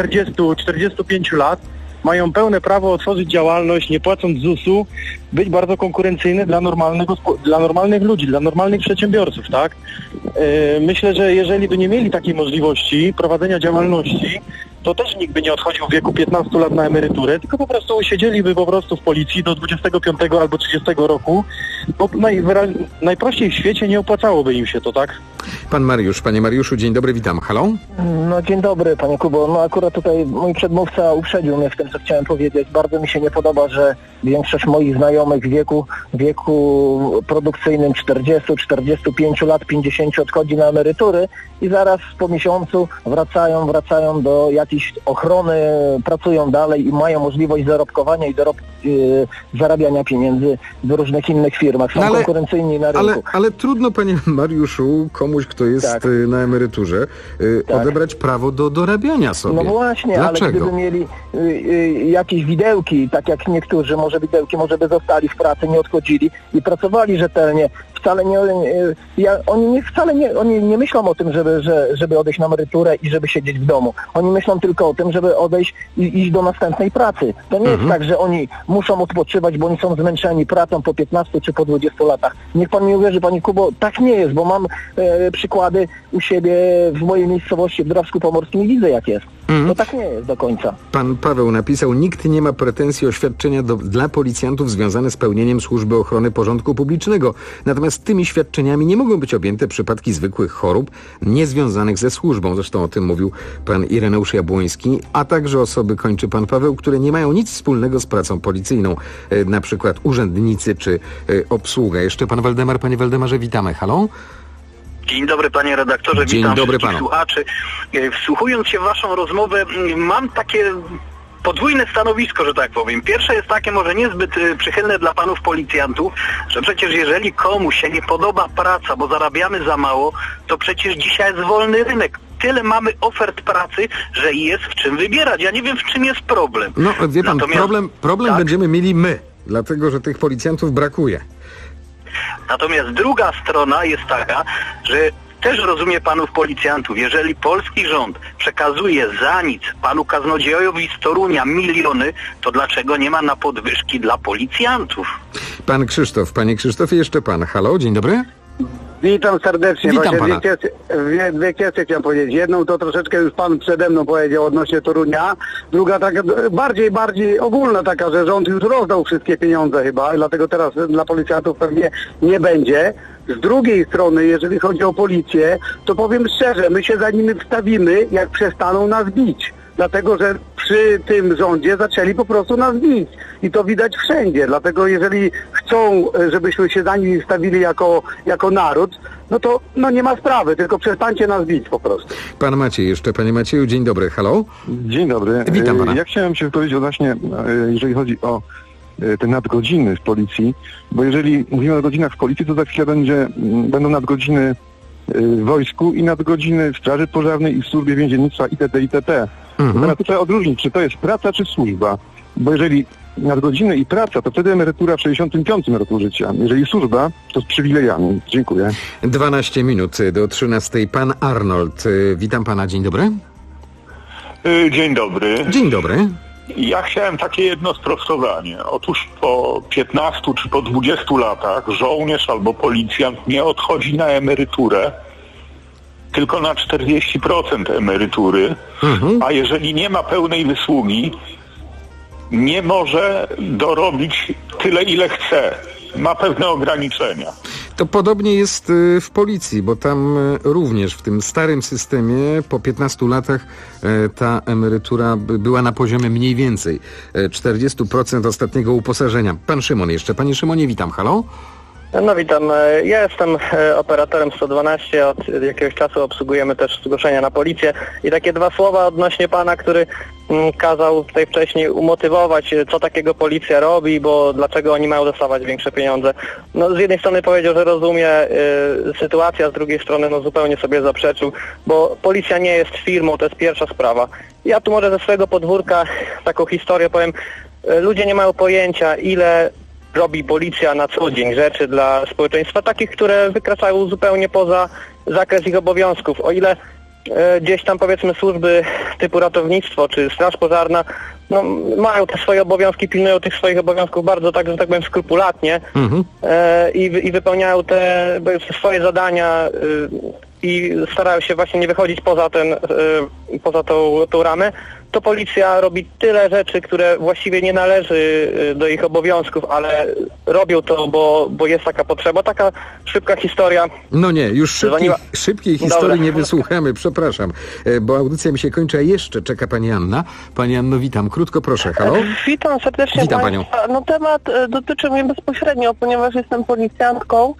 40-45 lat, mają pełne prawo otworzyć działalność, nie płacąc ZUS-u, być bardzo konkurencyjny dla normalnych ludzi, dla normalnych przedsiębiorców, tak? Myślę, że jeżeli by nie mieli takiej możliwości prowadzenia działalności, to też nikt by nie odchodził w wieku 15 lat na emeryturę, tylko po prostu siedzieliby po prostu w policji do 25 albo 30 roku, bo najprościej w świecie nie opłacałoby im się to, tak? Pan Mariusz. Panie Mariuszu, dzień dobry, witam. Halo? No dzień dobry, panie Kubo. No akurat tutaj mój przedmówca uprzedził mnie w tym, co chciałem powiedzieć. Bardzo mi się nie podoba, że większość moich znajomych w wieku produkcyjnym 40, 45 lat, 50 odchodzi na emerytury i zaraz po miesiącu wracają do jakiejś ochrony, pracują dalej i mają możliwość zarobkowania i zarabiania pieniędzy w różnych innych firmach. Są konkurencyjni na rynku. Ale trudno, panie Mariuszu, komuś, kto jest na emeryturze, odebrać prawo do dorabiania sobie. No właśnie, dlaczego? Ale gdyby mieli jakieś widełki, tak jak niektórzy, może by zostali w pracy, nie odchodzili i pracowali rzetelnie, oni nie myślą o tym, żeby odejść na emeryturę i żeby siedzieć w domu. Oni myślą tylko o tym, żeby odejść i iść do następnej pracy. To nie jest tak, że oni muszą odpoczywać, bo oni są zmęczeni pracą po 15 czy po 20 latach. Niech pan mi uwierzy, panie Kubo, tak nie jest, bo mam przykłady u siebie w mojej miejscowości w Drawsku Pomorskim i widzę, jak jest. To tak nie jest do końca. Pan Paweł napisał, nikt nie ma pretensji o świadczenia dla policjantów związane z pełnieniem służby ochrony porządku publicznego. Natomiast tymi świadczeniami nie mogą być objęte przypadki zwykłych chorób niezwiązanych ze służbą. Zresztą o tym mówił pan Ireneusz Jabłoński, a także osoby, kończy pan Paweł, które nie mają nic wspólnego z pracą policyjną. Na przykład urzędnicy czy obsługa. Jeszcze pan Waldemar. Panie Waldemarze, witamy. Halo? Dzień dobry, panie redaktorze, witam wszystkich słuchaczy. Wsłuchując się w waszą rozmowę, mam takie podwójne stanowisko, że tak powiem. Pierwsze jest takie, może niezbyt przychylne dla panów policjantów, że przecież jeżeli komuś się nie podoba praca, bo zarabiamy za mało, to przecież dzisiaj jest wolny rynek. Tyle mamy ofert pracy, że jest w czym wybierać. Ja nie wiem, w czym jest problem. No, wie pan, problem będziemy mieli my, dlatego że tych policjantów brakuje. Natomiast druga strona jest taka, że też rozumie panów policjantów. Jeżeli polski rząd przekazuje za nic panu kaznodziejowi z Torunia miliony, to dlaczego nie ma na podwyżki dla policjantów? Pan Krzysztof. Panie Krzysztofie, jeszcze pan. Halo, dzień dobry. Witam serdecznie. Witam pana. Dwie kwestie chciałem powiedzieć. Jedną to troszeczkę już pan przede mną powiedział odnośnie Torunia. Druga taka bardziej ogólna taka, że rząd już rozdał wszystkie pieniądze chyba, dlatego teraz dla policjantów pewnie nie będzie. Z drugiej strony, jeżeli chodzi o policję, to powiem szczerze, my się za nimi wstawimy, jak przestaną nas bić. Dlatego, że przy tym rządzie zaczęli po prostu nas bić. I to widać wszędzie. Dlatego jeżeli chcą, żebyśmy się za nimi stawili jako naród, no to nie ma sprawy, tylko przestańcie nas bić po prostu. Pan Maciej jeszcze. Panie Macieju, dzień dobry. Halo? Dzień dobry. Witam pana. Ja chciałem się wypowiedzieć odnośnie, jeżeli chodzi o te nadgodziny w policji, bo jeżeli mówimy o godzinach w policji, to za chwilę będą nadgodziny w wojsku i nadgodziny w straży pożarnej i w służbie więziennictwa itd. itp. Natomiast tutaj odróżnić, czy to jest praca, czy służba. Bo jeżeli nadgodziny i praca, to wtedy emerytura w 65 roku życia. Jeżeli służba, to z przywilejami. Dziękuję. 12 minut do 13. Pan Arnold. Witam pana. Dzień dobry. Dzień dobry. Dzień dobry. Ja chciałem takie jedno sprostowanie. Otóż po 15 czy po 20 latach żołnierz albo policjant nie odchodzi na emeryturę, tylko na 40% emerytury, a jeżeli nie ma pełnej wysługi, nie może dorobić tyle, ile chce. Ma pewne ograniczenia. To podobnie jest w policji, bo tam również w tym starym systemie po 15 latach ta emerytura była na poziomie mniej więcej 40% ostatniego uposażenia. Pan Szymon jeszcze. Panie Szymonie, witam. Halo? No witam. Ja jestem operatorem 112, od jakiegoś czasu obsługujemy też zgłoszenia na policję i takie dwa słowa odnośnie pana, który kazał tutaj wcześniej umotywować, co takiego policja robi, bo dlaczego oni mają dostawać większe pieniądze. No z jednej strony powiedział, że rozumie sytuację, a z drugiej strony zupełnie sobie zaprzeczył, bo policja nie jest firmą, to jest pierwsza sprawa. Ja tu może ze swojego podwórka taką historię powiem. Ludzie nie mają pojęcia, ile robi policja na co dzień rzeczy dla społeczeństwa, takich, które wykraczają zupełnie poza zakres ich obowiązków. O ile gdzieś tam powiedzmy służby typu ratownictwo czy straż pożarna mają te swoje obowiązki, pilnują tych swoich obowiązków bardzo, tak, że tak powiem, skrupulatnie i wypełniają te swoje zadania i starają się właśnie nie wychodzić poza tą ramę, to policja robi tyle rzeczy, które właściwie nie należy do ich obowiązków, ale robią to, bo jest taka potrzeba. Taka szybka historia. No nie, już szybkiej historii nie wysłuchamy, przepraszam, bo audycja mi się kończy, a jeszcze czeka pani Anna. Pani Anno, witam, krótko proszę, halo? Witam serdecznie. Witam panią. No temat dotyczy mnie bezpośrednio, ponieważ jestem policjantką,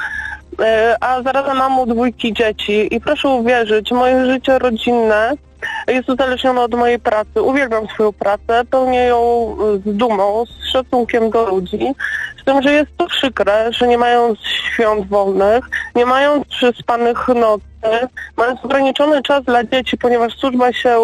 a zarazem mam 2 dzieci i proszę uwierzyć, moje życie rodzinne jest uzależnione od mojej pracy. Uwielbiam swoją pracę, pełnię ją z dumą, z szacunkiem do ludzi. Z tym, że jest to przykre, że nie mając świąt wolnych, nie mając przespanych nocy, mając ograniczony czas dla dzieci, ponieważ służba się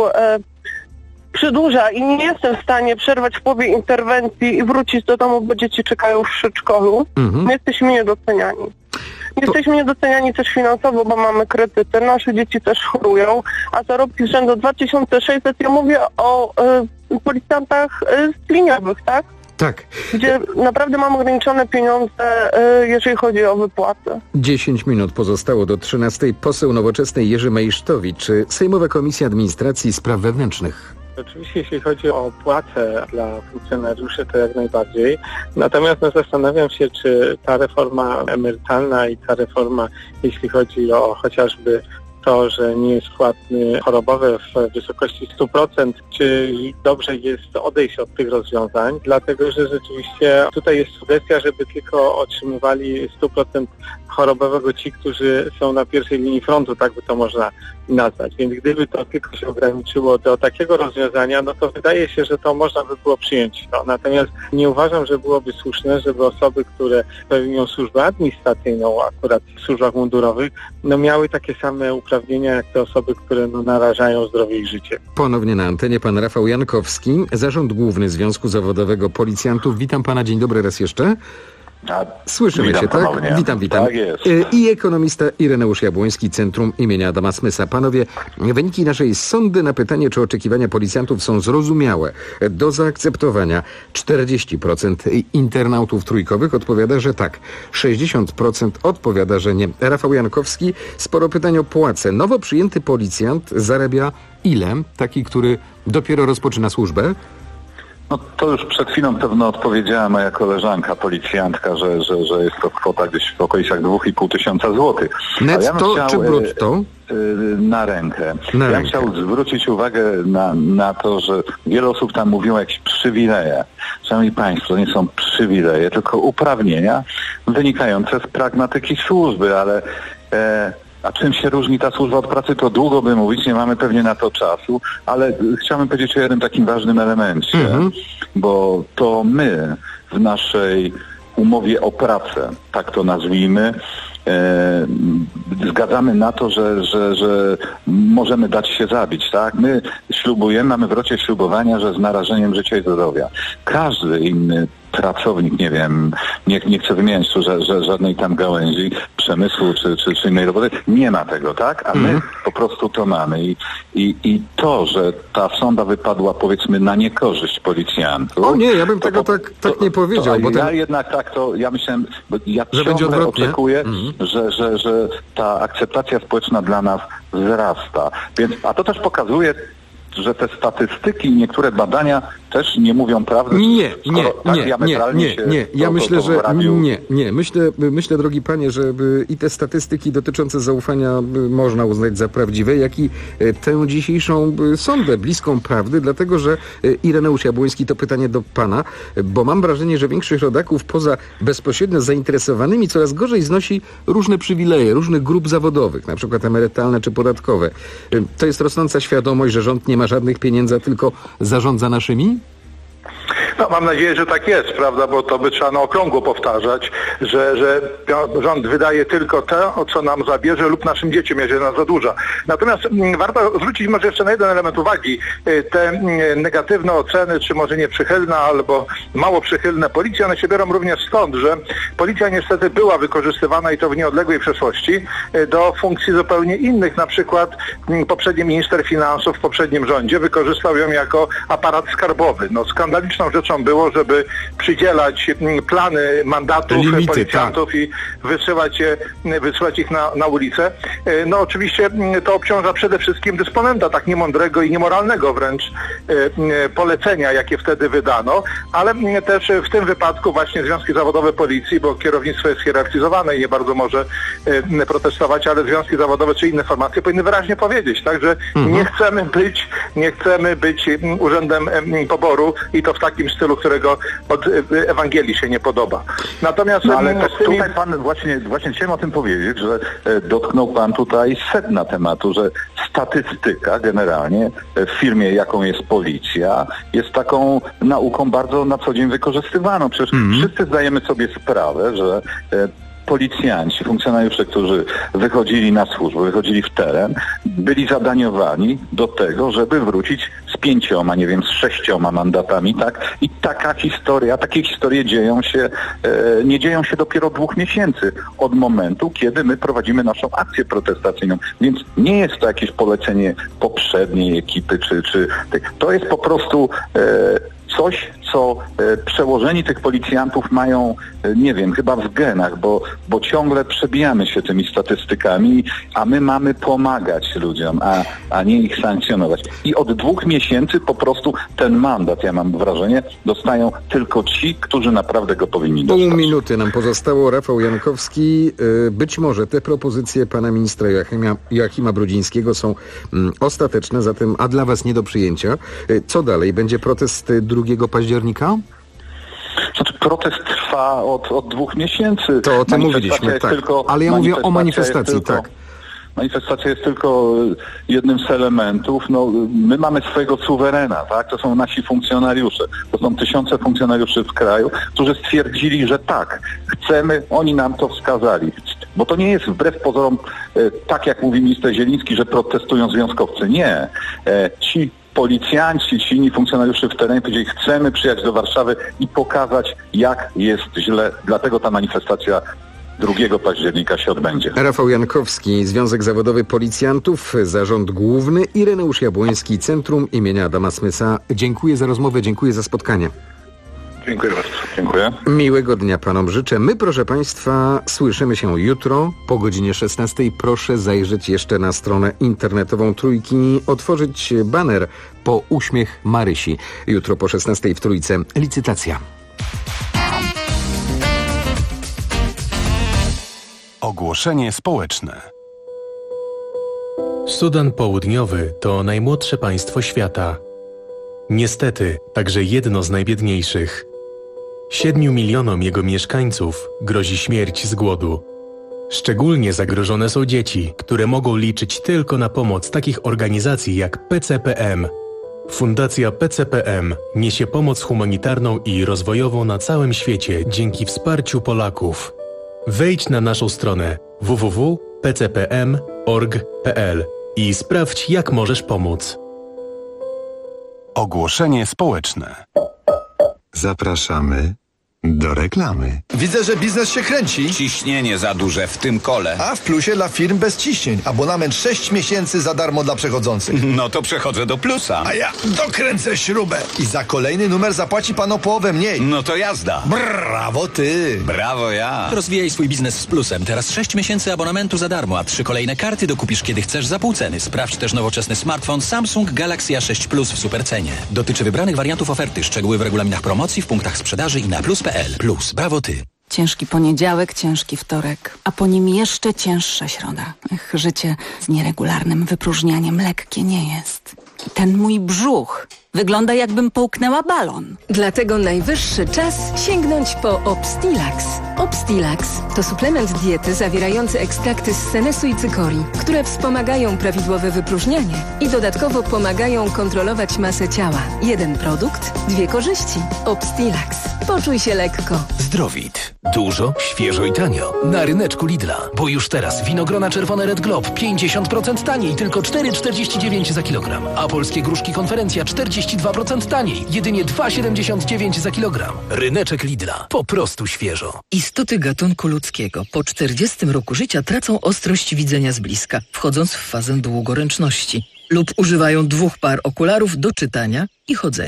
przedłuża i nie jestem w stanie przerwać w połowie interwencji i wrócić do domu, bo dzieci czekają w przedszkolu. Jesteśmy niedoceniani. Jesteśmy niedoceniani też finansowo, bo mamy kredyty, nasze dzieci też chorują, a zarobki rzędu 2600, ja mówię o policjantach liniowych, tak? Tak. Gdzie naprawdę mamy ograniczone pieniądze, jeżeli chodzi o wypłaty. 10 minut pozostało do 13. Poseł Nowoczesnej Jerzy Mejsztowicz, Sejmowa Komisja Administracji i Spraw Wewnętrznych. Oczywiście jeśli chodzi o płacę dla funkcjonariuszy, to jak najbardziej. Natomiast zastanawiam się, czy ta reforma emerytalna i ta reforma, jeśli chodzi o chociażby to, że nie jest płatny chorobowy w wysokości 100%, czy dobrze jest odejść od tych rozwiązań, dlatego że rzeczywiście tutaj jest sugestia, żeby tylko otrzymywali 100% chorobowego ci, którzy są na pierwszej linii frontu, tak by to można nazwać. Więc gdyby to tylko się ograniczyło do takiego rozwiązania, no to wydaje się, że to można by było przyjąć. Natomiast nie uważam, że byłoby słuszne, żeby osoby, które pełnią służbę administracyjną, akurat w służbach mundurowych, no miały takie same uprawnienia jak te osoby, które narażają zdrowie i życie. Ponownie na antenie pan Rafał Jankowski, Zarząd Główny Związku Zawodowego Policjantów. Witam pana, dzień dobry raz jeszcze. Słyszymy się, tak? Ponownie. Witam. Tak jest. I ekonomista Ireneusz Jabłoński, Centrum imienia Adama Smysa. Panowie, wyniki naszej sondy na pytanie, czy oczekiwania policjantów są zrozumiałe, do zaakceptowania. 40% internautów trójkowych odpowiada, że tak. 60% odpowiada, że nie. Rafał Jankowski, sporo pytań o płacę. Nowo przyjęty policjant zarabia ile? Taki, który dopiero rozpoczyna służbę? No to już przed chwilą pewno odpowiedziała moja koleżanka, policjantka, że jest to kwota gdzieś w okolicach 2500 złotych. Netto czy brutto? Na rękę. Ja bym chciał zwrócić uwagę na to, że wiele osób tam mówiło o jakichś przywilejach. Szanowni Państwo, to nie są przywileje, tylko uprawnienia wynikające z pragmatyki służby, ale a czym się różni ta służba od pracy, to długo by mówić, nie mamy pewnie na to czasu, ale chciałbym powiedzieć o jednym takim ważnym elemencie, bo to my w naszej umowie o pracę, tak to nazwijmy, zgadzamy na to, że możemy dać się zabić, tak? My ślubujemy, mamy w rocie ślubowania, że z narażeniem życia i zdrowia. Każdy inny pracownik, nie wiem, nie chcę wymieniać tu żadnej tam gałęzi przemysłu czy innej roboty, nie ma tego, tak? A my po prostu to mamy. I to, że ta sonda wypadła, powiedzmy, na niekorzyść policjantów... O nie, ja bym tego tak nie powiedział. Ja jednak tak to, ja myślałem, bo ja ciągle oczekuję, że ta akceptacja społeczna dla nas wzrasta. Więc, a to też pokazuje, że te statystyki i niektóre badania też nie mówią prawdy. Nie. Ja myślę, że nie. Myślę, drogi panie, że i te statystyki dotyczące zaufania można uznać za prawdziwe, jak i tę dzisiejszą sondę bliską prawdy, dlatego, że Ireneusz Jabłoński, to pytanie do pana, bo mam wrażenie, że większość rodaków poza bezpośrednio zainteresowanymi coraz gorzej znosi różne przywileje, różnych grup zawodowych, na przykład emerytalne czy podatkowe. To jest rosnąca świadomość, że rząd nie ma żadnych pieniędzy, a tylko zarządza naszymi? No, mam nadzieję, że tak jest, prawda, bo to by trzeba na okrągło powtarzać, że rząd wydaje tylko to, o co nam zabierze lub naszym dzieciom, jeżeli nas zadłuża. Natomiast warto zwrócić może jeszcze na jeden element uwagi. Te negatywne oceny, czy może nieprzychylne, albo mało przychylne policji, one się biorą również stąd, że policja niestety była wykorzystywana i to w nieodległej przeszłości do funkcji zupełnie innych. Na przykład poprzedni minister finansów w poprzednim rządzie wykorzystał ją jako aparat skarbowy. No, skandaliczną rzeczą rzeczą było, żeby przydzielać plany mandatów policjantów i wysyłać ich na ulicę. No oczywiście to obciąża przede wszystkim dysponenta tak niemądrego i niemoralnego wręcz polecenia, jakie wtedy wydano, ale też w tym wypadku właśnie związki zawodowe policji, bo kierownictwo jest hierarchizowane i nie bardzo może protestować, ale związki zawodowe czy inne formacje powinny wyraźnie powiedzieć, tak, że nie chcemy być urzędem poboru i to w takim stylu, którego od Ewangelii się nie podoba. Natomiast ale tutaj pan właśnie chciałem o tym powiedzieć, że dotknął pan tutaj sedna tematu, że statystyka generalnie w firmie, jaką jest policja, jest taką nauką bardzo na co dzień wykorzystywaną. Przecież wszyscy zdajemy sobie sprawę, że policjanci, funkcjonariusze, którzy wychodzili na służbę, wychodzili w teren, byli zadaniowani do tego, żeby wrócić z 5, nie wiem, z 6 mandatami, tak? I takie historie nie dzieją się dopiero 2 miesięcy od momentu, kiedy my prowadzimy naszą akcję protestacyjną. Więc nie jest to jakieś polecenie poprzedniej ekipy, czy to jest po prostu coś, co przełożeni tych policjantów mają, nie wiem, chyba w genach, bo ciągle przebijamy się tymi statystykami, a my mamy pomagać ludziom, a nie ich sankcjonować. I od 2 miesięcy po prostu ten mandat, ja mam wrażenie, dostają tylko ci, którzy naprawdę go powinni dostać. Pół minuty nam pozostało. Rafał Jankowski. Być może te propozycje pana ministra Joachima Brudzińskiego są ostateczne, zatem a dla was nie do przyjęcia. Co dalej? Będzie protest 2 października? Znaczy, protest trwa od 2 miesięcy. To o tym mówiliśmy, tak. Ale ja mówię o manifestacji, tak. Manifestacja jest tylko jednym z elementów. No, my mamy swojego suwerena, tak? To są nasi funkcjonariusze. To są tysiące funkcjonariuszy w kraju, którzy stwierdzili, że tak, chcemy, oni nam to wskazali. Bo to nie jest wbrew pozorom tak, jak mówi minister Zieliński, że protestują związkowcy. Nie. Ci policjanci, ci inni funkcjonariusze w terenie powiedzieli, chcemy przyjechać do Warszawy i pokazać, jak jest źle. Dlatego ta manifestacja 2 października się odbędzie. Rafał Jankowski, Związek Zawodowy Policjantów, Zarząd Główny, Ireneusz Jabłoński, Centrum imienia Adama Smysa. Dziękuję za rozmowę, dziękuję za spotkanie. Dziękuję bardzo. Dziękuję. Miłego dnia panom życzę. My, proszę państwa, słyszymy się jutro po godzinie 16. Proszę zajrzeć jeszcze na stronę internetową Trójki, otworzyć baner po uśmiech Marysi. Jutro po 16 w Trójce licytacja. Ogłoszenie społeczne. Sudan Południowy to najmłodsze państwo świata. Niestety, także jedno z najbiedniejszych. 7 milionom jego mieszkańców grozi śmierć z głodu. Szczególnie zagrożone są dzieci, które mogą liczyć tylko na pomoc takich organizacji jak PCPM. Fundacja PCPM niesie pomoc humanitarną i rozwojową na całym świecie dzięki wsparciu Polaków. Wejdź na naszą stronę www.pcpm.org.pl i sprawdź, jak możesz pomóc. Ogłoszenie społeczne. Zapraszamy do reklamy. Widzę, że biznes się kręci. Ciśnienie za duże w tym kole. A w Plusie dla firm bez ciśnień. Abonament 6 miesięcy za darmo dla przechodzących. No to przechodzę do Plusa. A ja dokręcę śrubę. I za kolejny numer zapłaci pan o połowę mniej. No to jazda. Brawo ty. Brawo ja. Rozwijaj swój biznes z Plusem. Teraz 6 miesięcy abonamentu za darmo, a 3 kolejne karty dokupisz kiedy chcesz za pół ceny. Sprawdź też nowoczesny smartfon Samsung Galaxy A6 Plus w supercenie. Dotyczy wybranych wariantów oferty. Szczegóły w regulaminach promocji, w punktach sprzedaży i na plus.pl. Plus, brawo ty. Ciężki poniedziałek, ciężki wtorek, a po nim jeszcze cięższa środa. Życie z nieregularnym wypróżnianiem lekkie nie jest. Ten mój brzuch wygląda, jakbym połknęła balon. Dlatego najwyższy czas sięgnąć po Obstilax. Obstilax to suplement diety zawierający ekstrakty z senesu i cykorii, które wspomagają prawidłowe wypróżnianie i dodatkowo pomagają kontrolować masę ciała. Jeden produkt, 2 korzyści. Obstilax. Poczuj się lekko. Zdrowit. Dużo, świeżo i tanio. Na ryneczku Lidla. Bo już teraz winogrona czerwone Red Globe 50% taniej, tylko 4,49 za kilogram. A polskie gruszki Konferencja 42% taniej, jedynie 2,79 za kilogram. Ryneczek Lidla. Po prostu świeżo. Istoty gatunku ludzkiego po 40 roku życia tracą ostrość widzenia z bliska, wchodząc w fazę długoręczności lub używają 2 par okularów do czytania i chodzenia.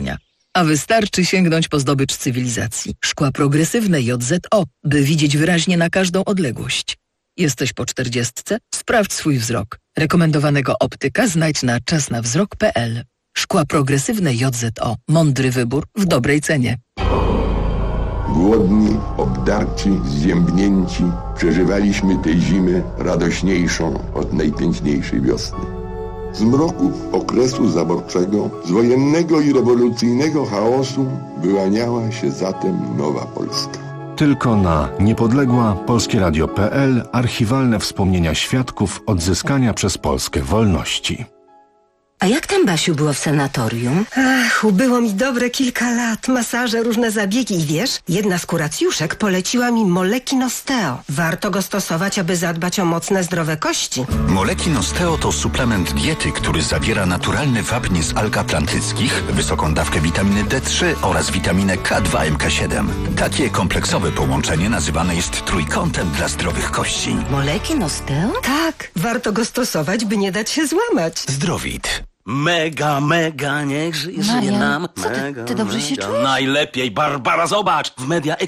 A wystarczy sięgnąć po zdobycz cywilizacji. Szkła progresywne JZO, by widzieć wyraźnie na każdą odległość. Jesteś po 40? Sprawdź swój wzrok. Rekomendowanego optyka znajdź na czasnawzrok.pl. Szkła progresywne JZO. Mądry wybór w dobrej cenie. Głodni, obdarci, zziębnięci, przeżywaliśmy tę zimę radośniejszą od najpiękniejszej wiosny. Z mroków okresu zaborczego, z wojennego i rewolucyjnego chaosu wyłaniała się zatem nowa Polska. Tylko na Niepodległa, polskieradio.pl archiwalne wspomnienia świadków odzyskania przez Polskę wolności. A jak tam, Basiu, było w sanatorium? Ach, ubyło mi dobre kilka lat. Masaże, różne zabiegi i wiesz, jedna z kuracjuszek poleciła mi Molekin Osteo. Warto go stosować, aby zadbać o mocne, zdrowe kości. Molekin Osteo to suplement diety, który zawiera naturalny wapń z alg atlantyckich, wysoką dawkę witaminy D3 oraz witaminę K2 MK7. Takie kompleksowe połączenie nazywane jest trójkątem dla zdrowych kości. Molekin Osteo? Tak, warto go stosować, by nie dać się złamać. Zdrowit. Mega, niech żyje nam. Co ty dobrze się czujesz? Najlepiej, Barbara, zobacz! W Media